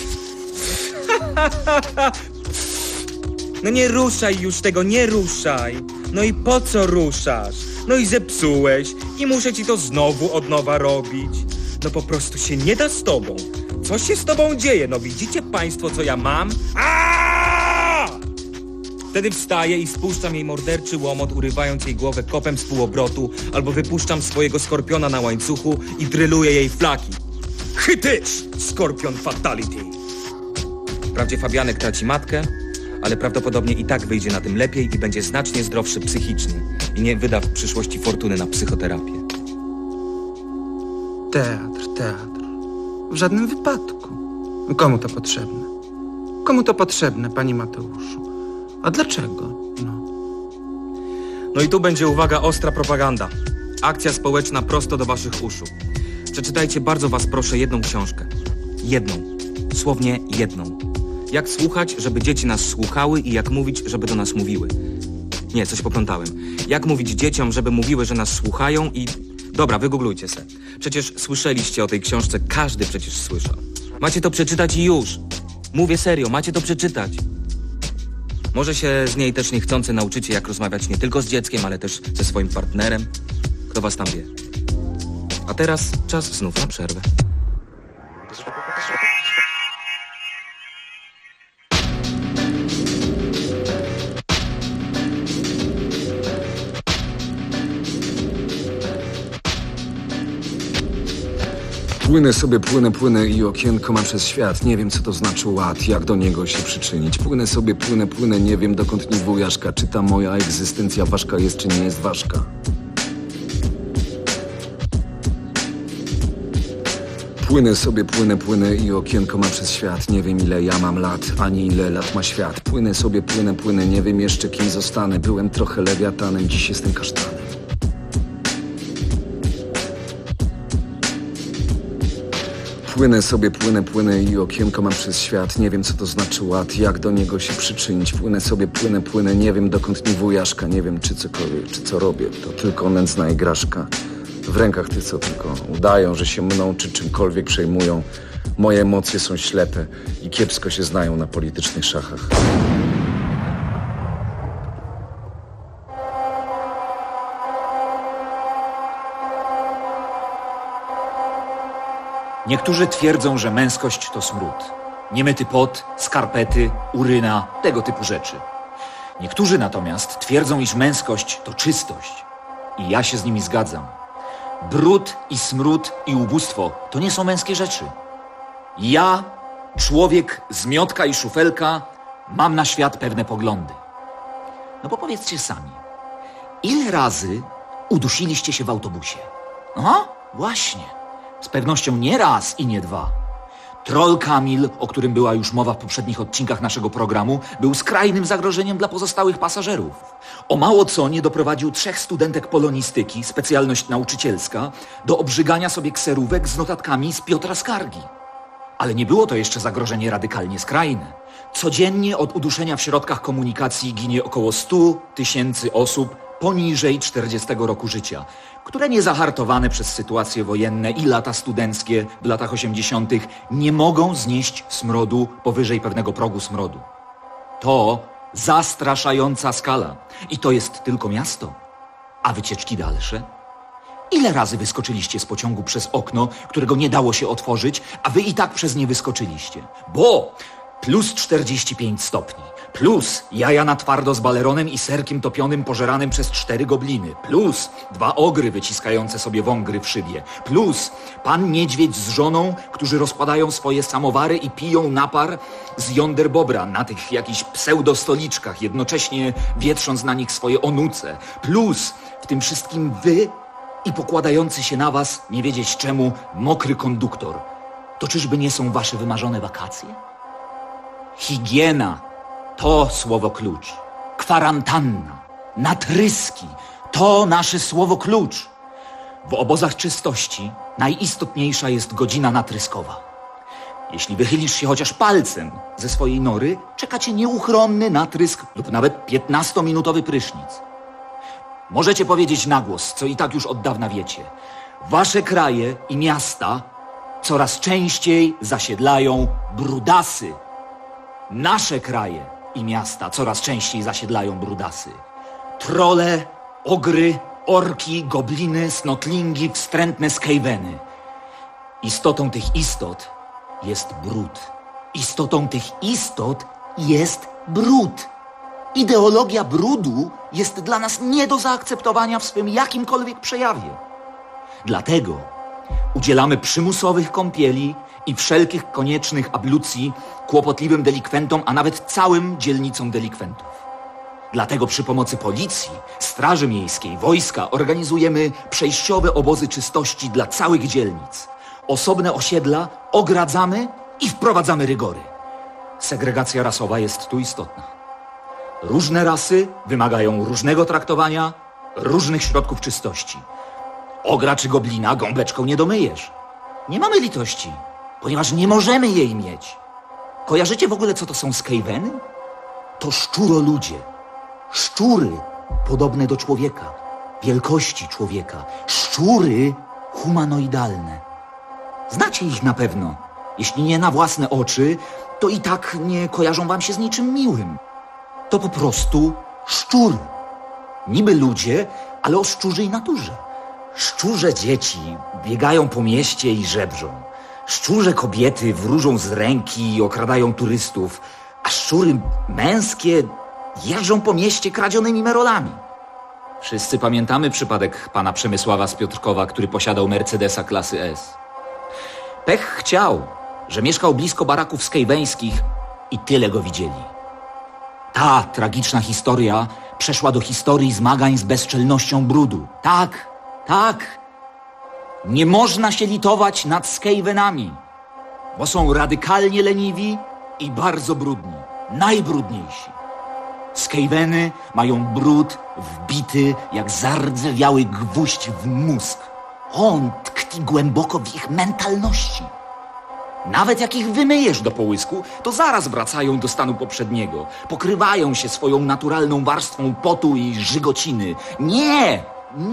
No nie ruszaj już tego, nie ruszaj. No i po co ruszasz? No i zepsułeś i muszę ci to znowu od nowa robić. No po prostu się nie da z tobą. Co się z tobą dzieje? No widzicie państwo, co ja mam? Aaaa! Wtedy wstaję i spuszczam jej morderczy łomot, urywając jej głowę kopem z półobrotu, albo wypuszczam swojego skorpiona na łańcuchu i dryluję jej flaki. Chytysz! Skorpion Fatality! Wprawdzie Fabianek traci matkę, ale prawdopodobnie i tak wyjdzie na tym lepiej i będzie znacznie zdrowszy psychicznie i nie wyda w przyszłości fortuny na psychoterapię. Teatr. W żadnym wypadku. Komu to potrzebne? Komu to potrzebne, panie Mateuszu? A dlaczego? No i tu będzie, uwaga, ostra propaganda. Akcja społeczna prosto do waszych uszu. Przeczytajcie, bardzo was proszę, jedną książkę. Jedną. Dosłownie jedną. Jak słuchać, żeby dzieci nas słuchały i jak mówić, żeby do nas mówiły. Nie, coś poplątałem. Jak mówić dzieciom, żeby mówiły, że nas słuchają i... Dobra, wygooglujcie se. Przecież słyszeliście o tej książce, każdy przecież słyszał. Macie to przeczytać i już. Mówię serio, macie to przeczytać. Może się z niej też niechcący nauczycie, jak rozmawiać nie tylko z dzieckiem, ale też ze swoim partnerem. Kto was tam wie. A teraz czas znów na przerwę. Płynę sobie, płynę i okienko mam przez świat. Nie wiem, co to znaczy ład, jak do niego się przyczynić. Płynę sobie, płynę, nie wiem, dokąd mi wujaszka. Czy ta moja egzystencja ważka jest, czy nie jest ważka. Płynę sobie, płynę i okienko mam przez świat. Nie wiem, ile ja mam lat, ani ile lat ma świat. Płynę sobie, płynę, nie wiem jeszcze, kim zostanę. Byłem trochę lewiatanem, dziś jestem kasztanem. Płynę sobie, płynę i okienko mam przez świat. Nie wiem, co to znaczy ład, jak do niego się przyczynić. Płynę sobie, płynę, nie wiem, dokąd mi wujaszka. Nie wiem, czy cokolwiek, czy co robię. To tylko nędzna igraszka. W rękach tych, co tylko udają, że się mną, czy czymkolwiek przejmują. Moje emocje są ślepe i kiepsko się znają na politycznych szachach. Niektórzy twierdzą, że męskość to smród. Niemyty pot, skarpety, uryna, tego typu rzeczy. Niektórzy natomiast twierdzą, iż męskość to czystość. I ja się z nimi zgadzam. Brud i smród i ubóstwo to nie są męskie rzeczy. Ja, człowiek z miotka i szufelka, mam na świat pewne poglądy. No bo powiedzcie sami, ile razy udusiliście się w autobusie? Aha, właśnie. Z pewnością nie raz i nie dwa. Troll Kamil, o którym była już mowa w poprzednich odcinkach naszego programu, był skrajnym zagrożeniem dla pozostałych pasażerów. O mało co nie doprowadził 3 studentek polonistyki, specjalność nauczycielska, do obrzygania sobie kserówek z notatkami z Piotra Skargi. Ale nie było to jeszcze zagrożenie radykalnie skrajne. Codziennie od uduszenia w środkach komunikacji ginie około 100 000 osób poniżej 40 roku życia, które niezahartowane przez sytuacje wojenne i lata studenckie w latach 80. nie mogą znieść smrodu powyżej pewnego progu smrodu. To zastraszająca skala. I to jest tylko miasto. A wycieczki dalsze? Ile razy wyskoczyliście z pociągu przez okno, którego nie dało się otworzyć, a wy i tak przez nie wyskoczyliście? Bo plus 45 stopni, plus jaja na twardo z baleronem i serkiem topionym pożeranym przez 4 gobliny, plus 2 ogry wyciskające sobie wągry w szybie, plus pan niedźwiedź z żoną, którzy rozkładają swoje samowary i piją napar z jąder bobra na tych jakichś pseudostoliczkach, jednocześnie wietrząc na nich swoje onuce, plus w tym wszystkim wy i pokładający się na was, nie wiedzieć czemu, mokry konduktor. To czyżby nie są wasze wymarzone wakacje? Higiena to słowo klucz. Kwarantanna, natryski to nasze słowo klucz. W obozach czystości najistotniejsza jest godzina natryskowa. Jeśli wychylisz się chociaż palcem ze swojej nory, czeka cię nieuchronny natrysk lub nawet 15-minutowy prysznic. Możecie powiedzieć na głos, co i tak już od dawna wiecie. Wasze kraje i miasta coraz częściej zasiedlają brudasy. Nasze kraje i miasta coraz częściej zasiedlają brudasy. Trolle, ogry, orki, gobliny, snotlingi, wstrętne skejweny. Istotą tych istot jest brud. Istotą tych istot jest brud. Ideologia brudu jest dla nas nie do zaakceptowania w swym jakimkolwiek przejawie. Dlatego udzielamy przymusowych kąpieli i wszelkich koniecznych ablucji kłopotliwym delikwentom, a nawet całym dzielnicom delikwentów. Dlatego przy pomocy policji, straży miejskiej, wojska organizujemy przejściowe obozy czystości dla całych dzielnic. Osobne osiedla ogradzamy i wprowadzamy rygory. Segregacja rasowa jest tu istotna. Różne rasy wymagają różnego traktowania, różnych środków czystości. Ogra czy goblina gąbeczką nie domyjesz. Nie mamy litości, ponieważ nie możemy jej mieć. Kojarzycie w ogóle, co to są skejweny? To szczuroludzie. Szczury podobne do człowieka, wielkości człowieka. Szczury humanoidalne. Znacie ich na pewno. Jeśli nie na własne oczy, to i tak nie kojarzą wam się z niczym miłym. To po prostu szczury. Niby ludzie, ale o szczurzej naturze. Szczurze dzieci biegają po mieście i żebrzą. Szczurze kobiety wróżą z ręki i okradają turystów, a szczury męskie jeżdżą po mieście kradzionymi merolami. Wszyscy pamiętamy przypadek pana Przemysława z Piotrkowa, który posiadał Mercedesa klasy S. Pech chciał, że mieszkał blisko baraków skejweńskich i tyle go widzieli. Ta tragiczna historia przeszła do historii zmagań z bezczelnością brudu. Tak. Nie można się litować nad skejwenami, bo są radykalnie leniwi i bardzo brudni. Najbrudniejsi. Skejweny mają brud wbity jak zardzewiały gwóźdź w mózg. On tkwi głęboko w ich mentalności. Nawet jak ich wymyjesz do połysku, to zaraz wracają do stanu poprzedniego. Pokrywają się swoją naturalną warstwą potu i żygociny. Nie!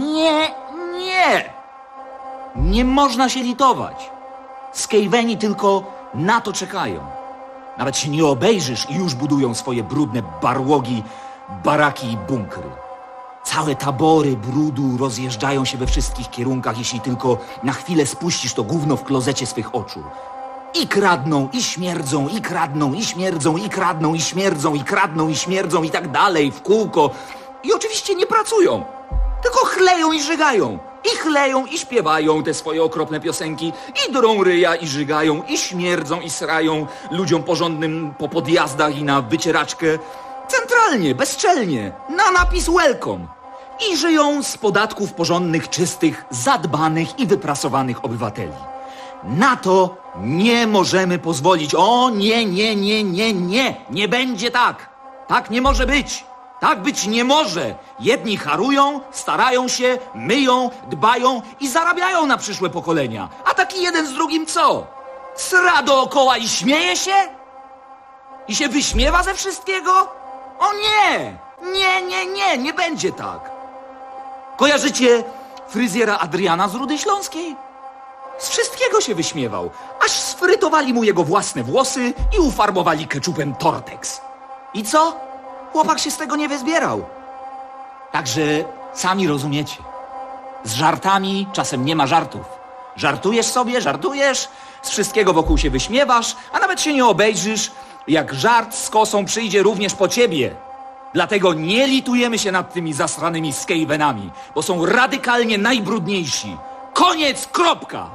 Nie można się litować. Skejweni tylko na to czekają. Nawet się nie obejrzysz i już budują swoje brudne barłogi, baraki i bunkry. Całe tabory brudu rozjeżdżają się we wszystkich kierunkach, jeśli tylko na chwilę spuścisz to gówno w klozecie swych oczu. I kradną, i śmierdzą, i kradną, i śmierdzą, i kradną, i śmierdzą, i kradną, i śmierdzą, i tak dalej, w kółko. I oczywiście nie pracują, tylko chleją i żygają. I chleją, i śpiewają te swoje okropne piosenki, i drą ryja, i żygają, i śmierdzą, i srają ludziom porządnym po podjazdach i na wycieraczkę. Centralnie, bezczelnie, na napis welcome. I żyją z podatków porządnych, czystych, zadbanych i wyprasowanych obywateli. Na to nie możemy pozwolić. O nie, nie będzie tak. Tak nie może być. Tak być nie może. Jedni harują, starają się, myją, dbają i zarabiają na przyszłe pokolenia. A taki jeden z drugim co? Sra dookoła i śmieje się? I się wyśmiewa ze wszystkiego? O nie! Nie będzie tak. Kojarzycie fryzjera Adriana z Rudy Śląskiej? Z wszystkiego się wyśmiewał, aż sfrytowali mu jego własne włosy i ufarbowali keczupem Tortex. I co? Chłopak się z tego nie wyzbierał. Także sami rozumiecie. Z żartami czasem nie ma żartów. Żartujesz sobie, z wszystkiego wokół się wyśmiewasz, a nawet się nie obejrzysz, jak żart z kosą przyjdzie również po ciebie. Dlatego nie litujemy się nad tymi zasranymi skejwenami, bo są radykalnie najbrudniejsi. Koniec, kropka!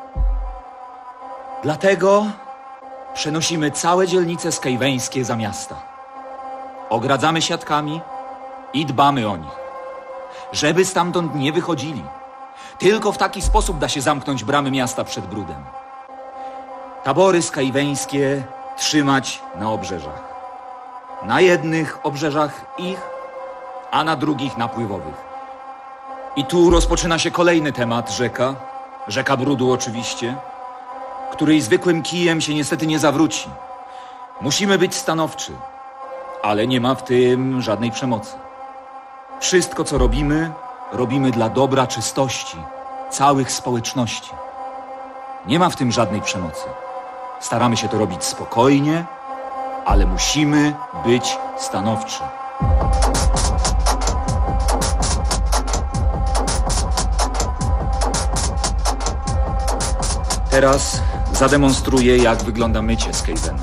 Dlatego przenosimy całe dzielnice skejweńskie za miasta. Ogradzamy siatkami i dbamy o nich, żeby stamtąd nie wychodzili. Tylko w taki sposób da się zamknąć bramy miasta przed brudem. Tabory skejweńskie trzymać na obrzeżach. Na jednych obrzeżach ich, a na drugich napływowych. I tu rozpoczyna się kolejny temat, rzeka. Rzeka brudu oczywiście, której zwykłym kijem się niestety nie zawróci. Musimy być stanowczy, ale nie ma w tym żadnej przemocy. Wszystko, co robimy, robimy dla dobra czystości całych społeczności. Nie ma w tym żadnej przemocy. Staramy się to robić spokojnie, ale musimy być stanowczy. Teraz zademonstruję, jak wygląda mycie skejwenu.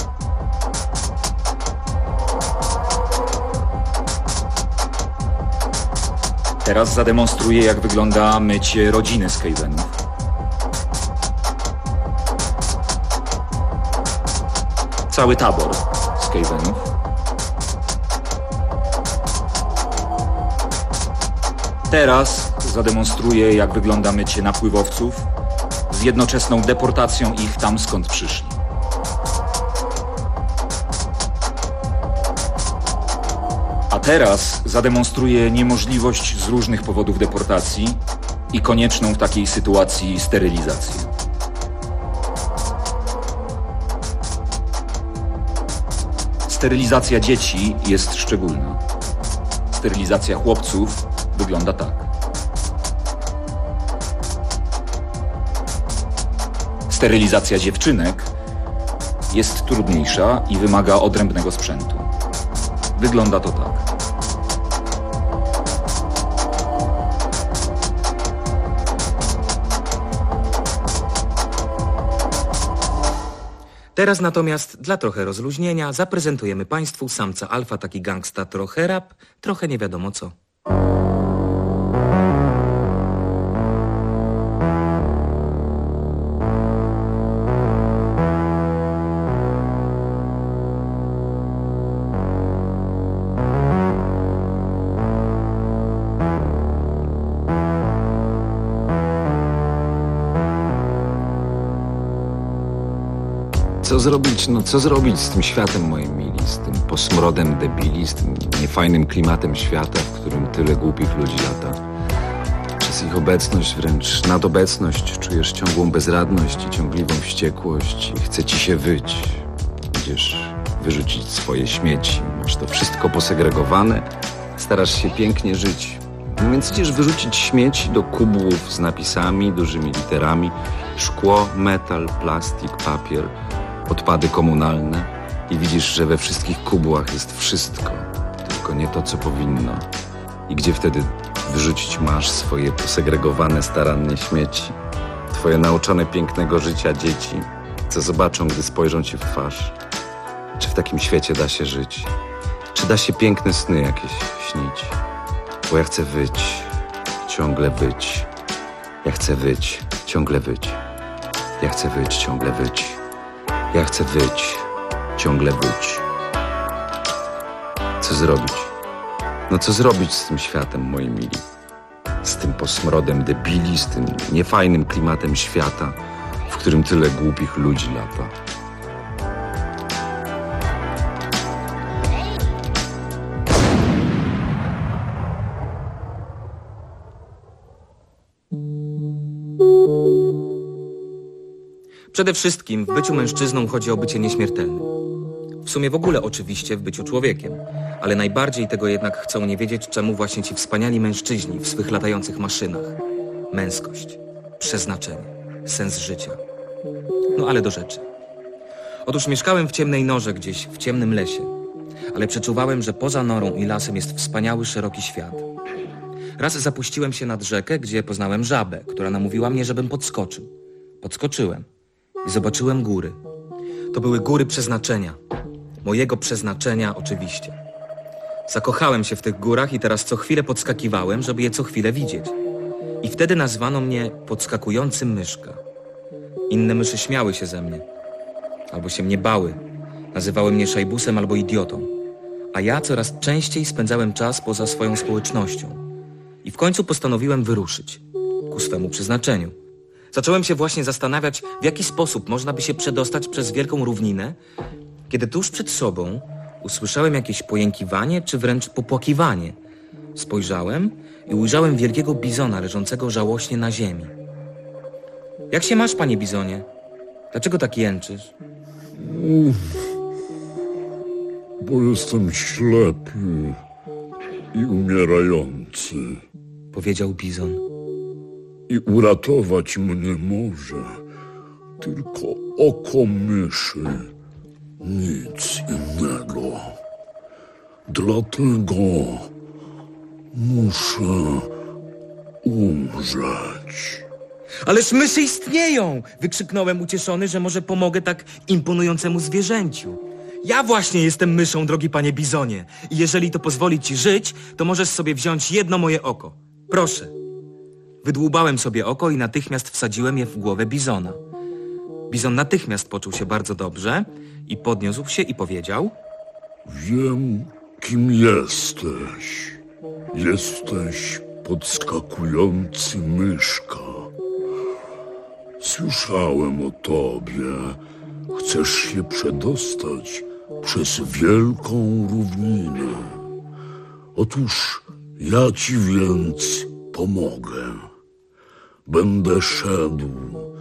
Teraz zademonstruję, jak wygląda mycie rodziny skejwenów. cały tabor Skavenów. Teraz zademonstruję, jak wygląda mycie napływowców z jednoczesną deportacją ich tam, skąd przyszli. A teraz zademonstruję niemożliwość z różnych powodów deportacji i konieczną w takiej sytuacji sterylizację. Sterylizacja dzieci jest szczególna. Sterylizacja chłopców wygląda tak. Sterylizacja dziewczynek jest trudniejsza i wymaga odrębnego sprzętu. Wygląda to tak. Teraz natomiast dla trochę rozluźnienia zaprezentujemy Państwu samca alfa, taki gangsta, trochę rap, trochę nie wiadomo co. Co zrobić? No co zrobić z tym światem, moi mili? Z tym posmrodem debili, z tym niefajnym klimatem świata, w którym tyle głupich ludzi lata. Przez ich obecność, wręcz nadobecność, czujesz ciągłą bezradność i ciągliwą wściekłość i chce ci się wyć. Idziesz wyrzucić swoje śmieci. Masz to wszystko posegregowane, starasz się pięknie żyć. No więc idziesz wyrzucić śmieci do kubłów z napisami, dużymi literami, szkło, metal, plastik, papier, odpady komunalne i widzisz, że we wszystkich kubłach jest wszystko, tylko nie to, co powinno. I gdzie wtedy wyrzucić masz swoje posegregowane starannie śmieci? Twoje nauczone pięknego życia dzieci, co zobaczą, gdy spojrzą ci w twarz. Czy w takim świecie da się żyć? Czy da się piękne sny jakieś śnić? Bo ja chcę wyć, ciągle wyć. Ja chcę wyć, ciągle wyć. Ja chcę wyć, ciągle wyć. Ja chcę wyć, ciągle wyć. Co zrobić? No co zrobić z tym światem, moi mili? Z tym posmrodem debili, z tym niefajnym klimatem świata, w którym tyle głupich ludzi lata. Przede wszystkim w byciu mężczyzną chodzi o bycie nieśmiertelnym. W sumie w ogóle oczywiście w byciu człowiekiem, ale najbardziej tego jednak chcą nie wiedzieć, czemu właśnie ci wspaniali mężczyźni w swych latających maszynach. Męskość, przeznaczenie, sens życia. No ale do rzeczy. Otóż mieszkałem w ciemnej norze gdzieś, w ciemnym lesie, ale przeczuwałem, że poza norą i lasem jest wspaniały, szeroki świat. Raz zapuściłem się nad rzekę, gdzie poznałem żabę, która namówiła mnie, żebym podskoczył. Podskoczyłem i zobaczyłem góry. To były góry przeznaczenia. Mojego przeznaczenia oczywiście. Zakochałem się w tych górach i teraz co chwilę podskakiwałem, żeby je co chwilę widzieć. I wtedy nazwano mnie podskakującym myszka. Inne myszy śmiały się ze mnie. Albo się mnie bały. Nazywały mnie szajbusem albo idiotą. A ja coraz częściej spędzałem czas poza swoją społecznością. I w końcu postanowiłem wyruszyć ku swemu przeznaczeniu. Zacząłem się właśnie zastanawiać, w jaki sposób można by się przedostać przez wielką równinę, kiedy tuż przed sobą usłyszałem jakieś pojękiwanie, czy wręcz popłakiwanie. Spojrzałem i ujrzałem wielkiego bizona leżącego żałośnie na ziemi. Jak się masz, panie bizonie? Dlaczego tak jęczysz? Bo jestem ślepy i umierający. Powiedział bizon. I uratować mnie może tylko oko myszy, nic innego. Dlatego muszę umrzeć. Ależ myszy istnieją! Wykrzyknąłem ucieszony, że może pomogę tak imponującemu zwierzęciu. Ja właśnie jestem myszą, drogi panie bizonie. I jeżeli to pozwoli ci żyć, to możesz sobie wziąć jedno moje oko. Proszę. Wydłubałem sobie oko i natychmiast wsadziłem je w głowę bizona. Bizon natychmiast poczuł się bardzo dobrze i podniósł się i powiedział: Wiem, kim jesteś. Jesteś podskakujący myszka. Słyszałem o tobie. Chcesz się przedostać przez wielką równinę. Otóż ja ci więc pomogę. Będę szedł,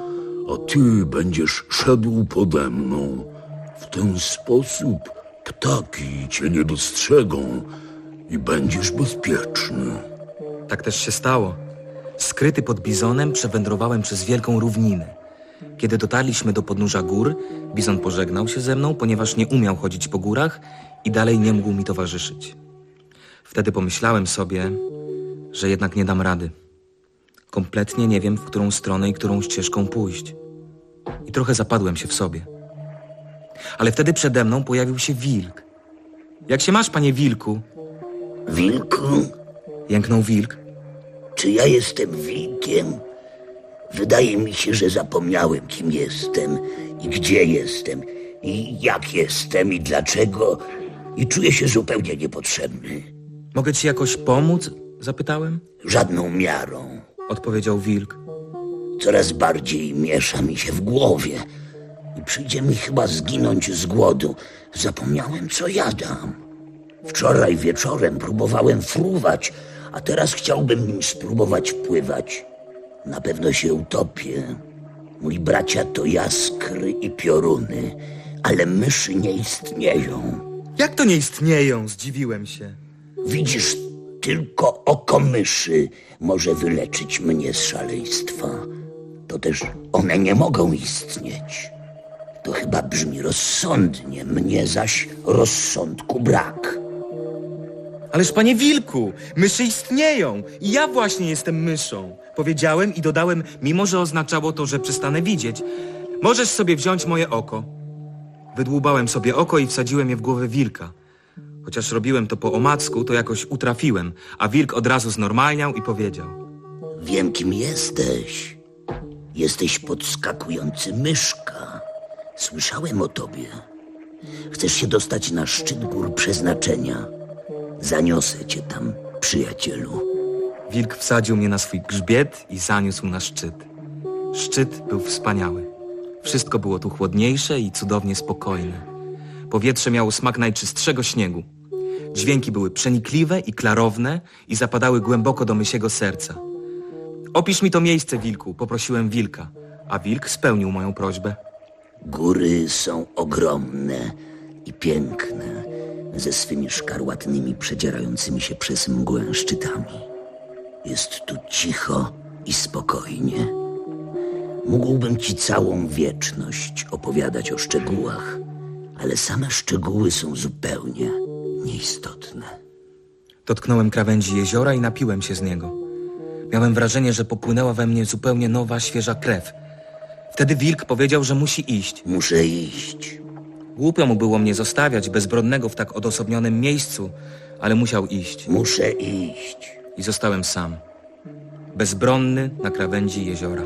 a ty będziesz szedł pode mną. W ten sposób ptaki cię nie dostrzegą i będziesz bezpieczny. Tak też się stało. Skryty pod bizonem przewędrowałem przez wielką równinę. Kiedy dotarliśmy do podnóża gór, bizon pożegnał się ze mną, ponieważ nie umiał chodzić po górach i dalej nie mógł mi towarzyszyć. Wtedy pomyślałem sobie, że jednak nie dam rady. Kompletnie nie wiem, w którą stronę i którą ścieżką pójść. I trochę zapadłem się w sobie. Ale wtedy przede mną pojawił się wilk. Jak się masz, panie wilku? Wilku? Jęknął wilk. Czy ja jestem wilkiem? Wydaje mi się, że zapomniałem, kim jestem i gdzie jestem i jak jestem i dlaczego i czuję się zupełnie niepotrzebny. Mogę ci jakoś pomóc? Zapytałem. Żadną miarą. Odpowiedział wilk. Coraz bardziej miesza mi się w głowie i przyjdzie mi chyba zginąć z głodu. Zapomniałem, co jadam. Wczoraj wieczorem próbowałem fruwać, a teraz chciałbym spróbować pływać. Na pewno się utopię. Moi bracia to jaskry i pioruny, ale myszy nie istnieją. Jak to nie istnieją? Zdziwiłem się. Widzisz, tylko oko myszy może wyleczyć mnie z szaleństwa. To też one nie mogą istnieć. To chyba brzmi rozsądnie, mnie zaś rozsądku brak. Ależ panie wilku, myszy istnieją i ja właśnie jestem myszą. Powiedziałem i dodałem, mimo że oznaczało to, że przestanę widzieć. Możesz sobie wziąć moje oko. Wydłubałem sobie oko i wsadziłem je w głowę wilka. Chociaż robiłem to po omacku, to jakoś utrafiłem, a wilk od razu znormalniał i powiedział: Wiem, kim jesteś. Jesteś podskakujący myszka. Słyszałem o tobie. Chcesz się dostać na szczyt gór przeznaczenia. Zaniosę cię tam, przyjacielu. Wilk wsadził mnie na swój grzbiet i zaniósł na szczyt. Szczyt był wspaniały. Wszystko było tu chłodniejsze i cudownie spokojne. Powietrze miało smak najczystszego śniegu. Dźwięki były przenikliwe i klarowne i zapadały głęboko do mysiego serca. Opisz mi to miejsce, wilku, poprosiłem wilka, a wilk spełnił moją prośbę. Góry są ogromne i piękne, ze swymi szkarłatnymi, przedzierającymi się przez mgłę szczytami. Jest tu cicho i spokojnie. Mógłbym ci całą wieczność opowiadać o szczegółach, ale same szczegóły są zupełnie nieistotne. Dotknąłem krawędzi jeziora i napiłem się z niego. Miałem wrażenie, że popłynęła we mnie zupełnie nowa, świeża krew. Wtedy wilk powiedział, że musi iść. Muszę iść. Głupio mu było mnie zostawiać bezbronnego w tak odosobnionym miejscu, ale musiał iść. Muszę iść. I zostałem sam. Bezbronny na krawędzi jeziora.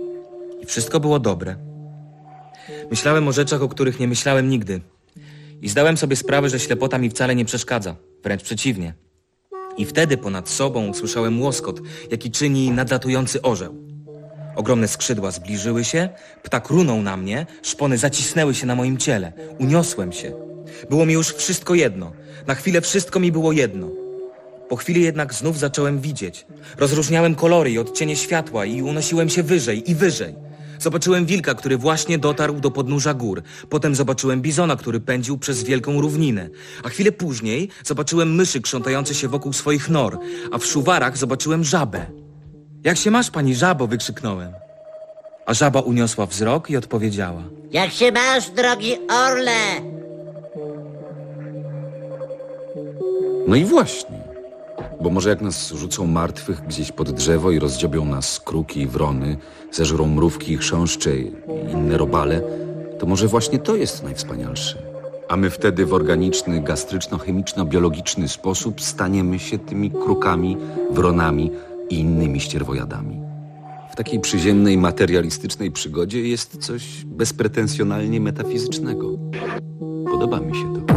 I wszystko było dobre. Myślałem o rzeczach, o których nie myślałem nigdy. I zdałem sobie sprawę, że ślepota mi wcale nie przeszkadza. Wręcz przeciwnie. I wtedy ponad sobą usłyszałem łoskot, jaki czyni nadlatujący orzeł. Ogromne skrzydła zbliżyły się, ptak runął na mnie, szpony zacisnęły się na moim ciele. Uniosłem się. Było mi już wszystko jedno. Na chwilę wszystko mi było jedno. Po chwili jednak znów zacząłem widzieć. Rozróżniałem kolory i odcienie światła i unosiłem się wyżej i wyżej. Zobaczyłem wilka, który właśnie dotarł do podnóża gór. Potem zobaczyłem bizona, który pędził przez wielką równinę. A chwilę później zobaczyłem myszy krzątające się wokół swoich nor. A w szuwarach zobaczyłem żabę. Jak się masz, pani żabo? Wykrzyknąłem. A żaba uniosła wzrok i odpowiedziała. Jak się masz, drogi orle? No i właśnie. Bo może jak nas rzucą martwych gdzieś pod drzewo i rozdziobią nas kruki i wrony, zeżrą mrówki i chrząszcze i inne robale, to może właśnie to jest najwspanialsze. A my wtedy w organiczny, gastryczno-chemiczno-biologiczny sposób staniemy się tymi krukami, wronami i innymi ścierwojadami. W takiej przyziemnej, materialistycznej przygodzie jest coś bezpretensjonalnie metafizycznego. Podoba mi się to.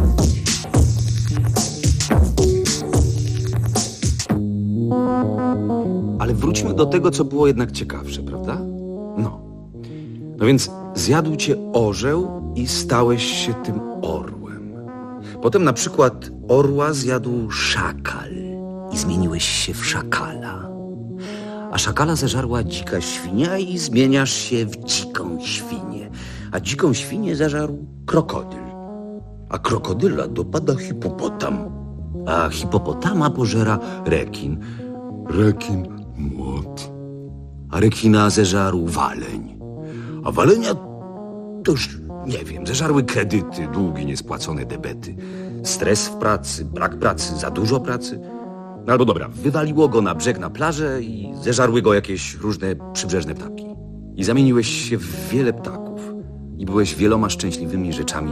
Ale wróćmy do tego, co było jednak ciekawsze, prawda? No więc zjadł cię orzeł i stałeś się tym orłem. Potem na przykład orła zjadł szakal i zmieniłeś się w szakala. A szakala zeżarła dzika świnia i zmieniasz się w dziką świnię. A dziką świnię zeżarł krokodyl. A krokodyla dopada hipopotam. A hipopotama pożera rekin. Rekin młot. A rekina zeżarł waleń. A walenia to już nie wiem, zeżarły kredyty, długi, niespłacone debety. Stres w pracy, brak pracy, za dużo pracy. Albo dobra, wywaliło go na brzeg na plażę i zeżarły go jakieś różne przybrzeżne ptaki. I zamieniłeś się w wiele ptaków. I byłeś wieloma szczęśliwymi rzeczami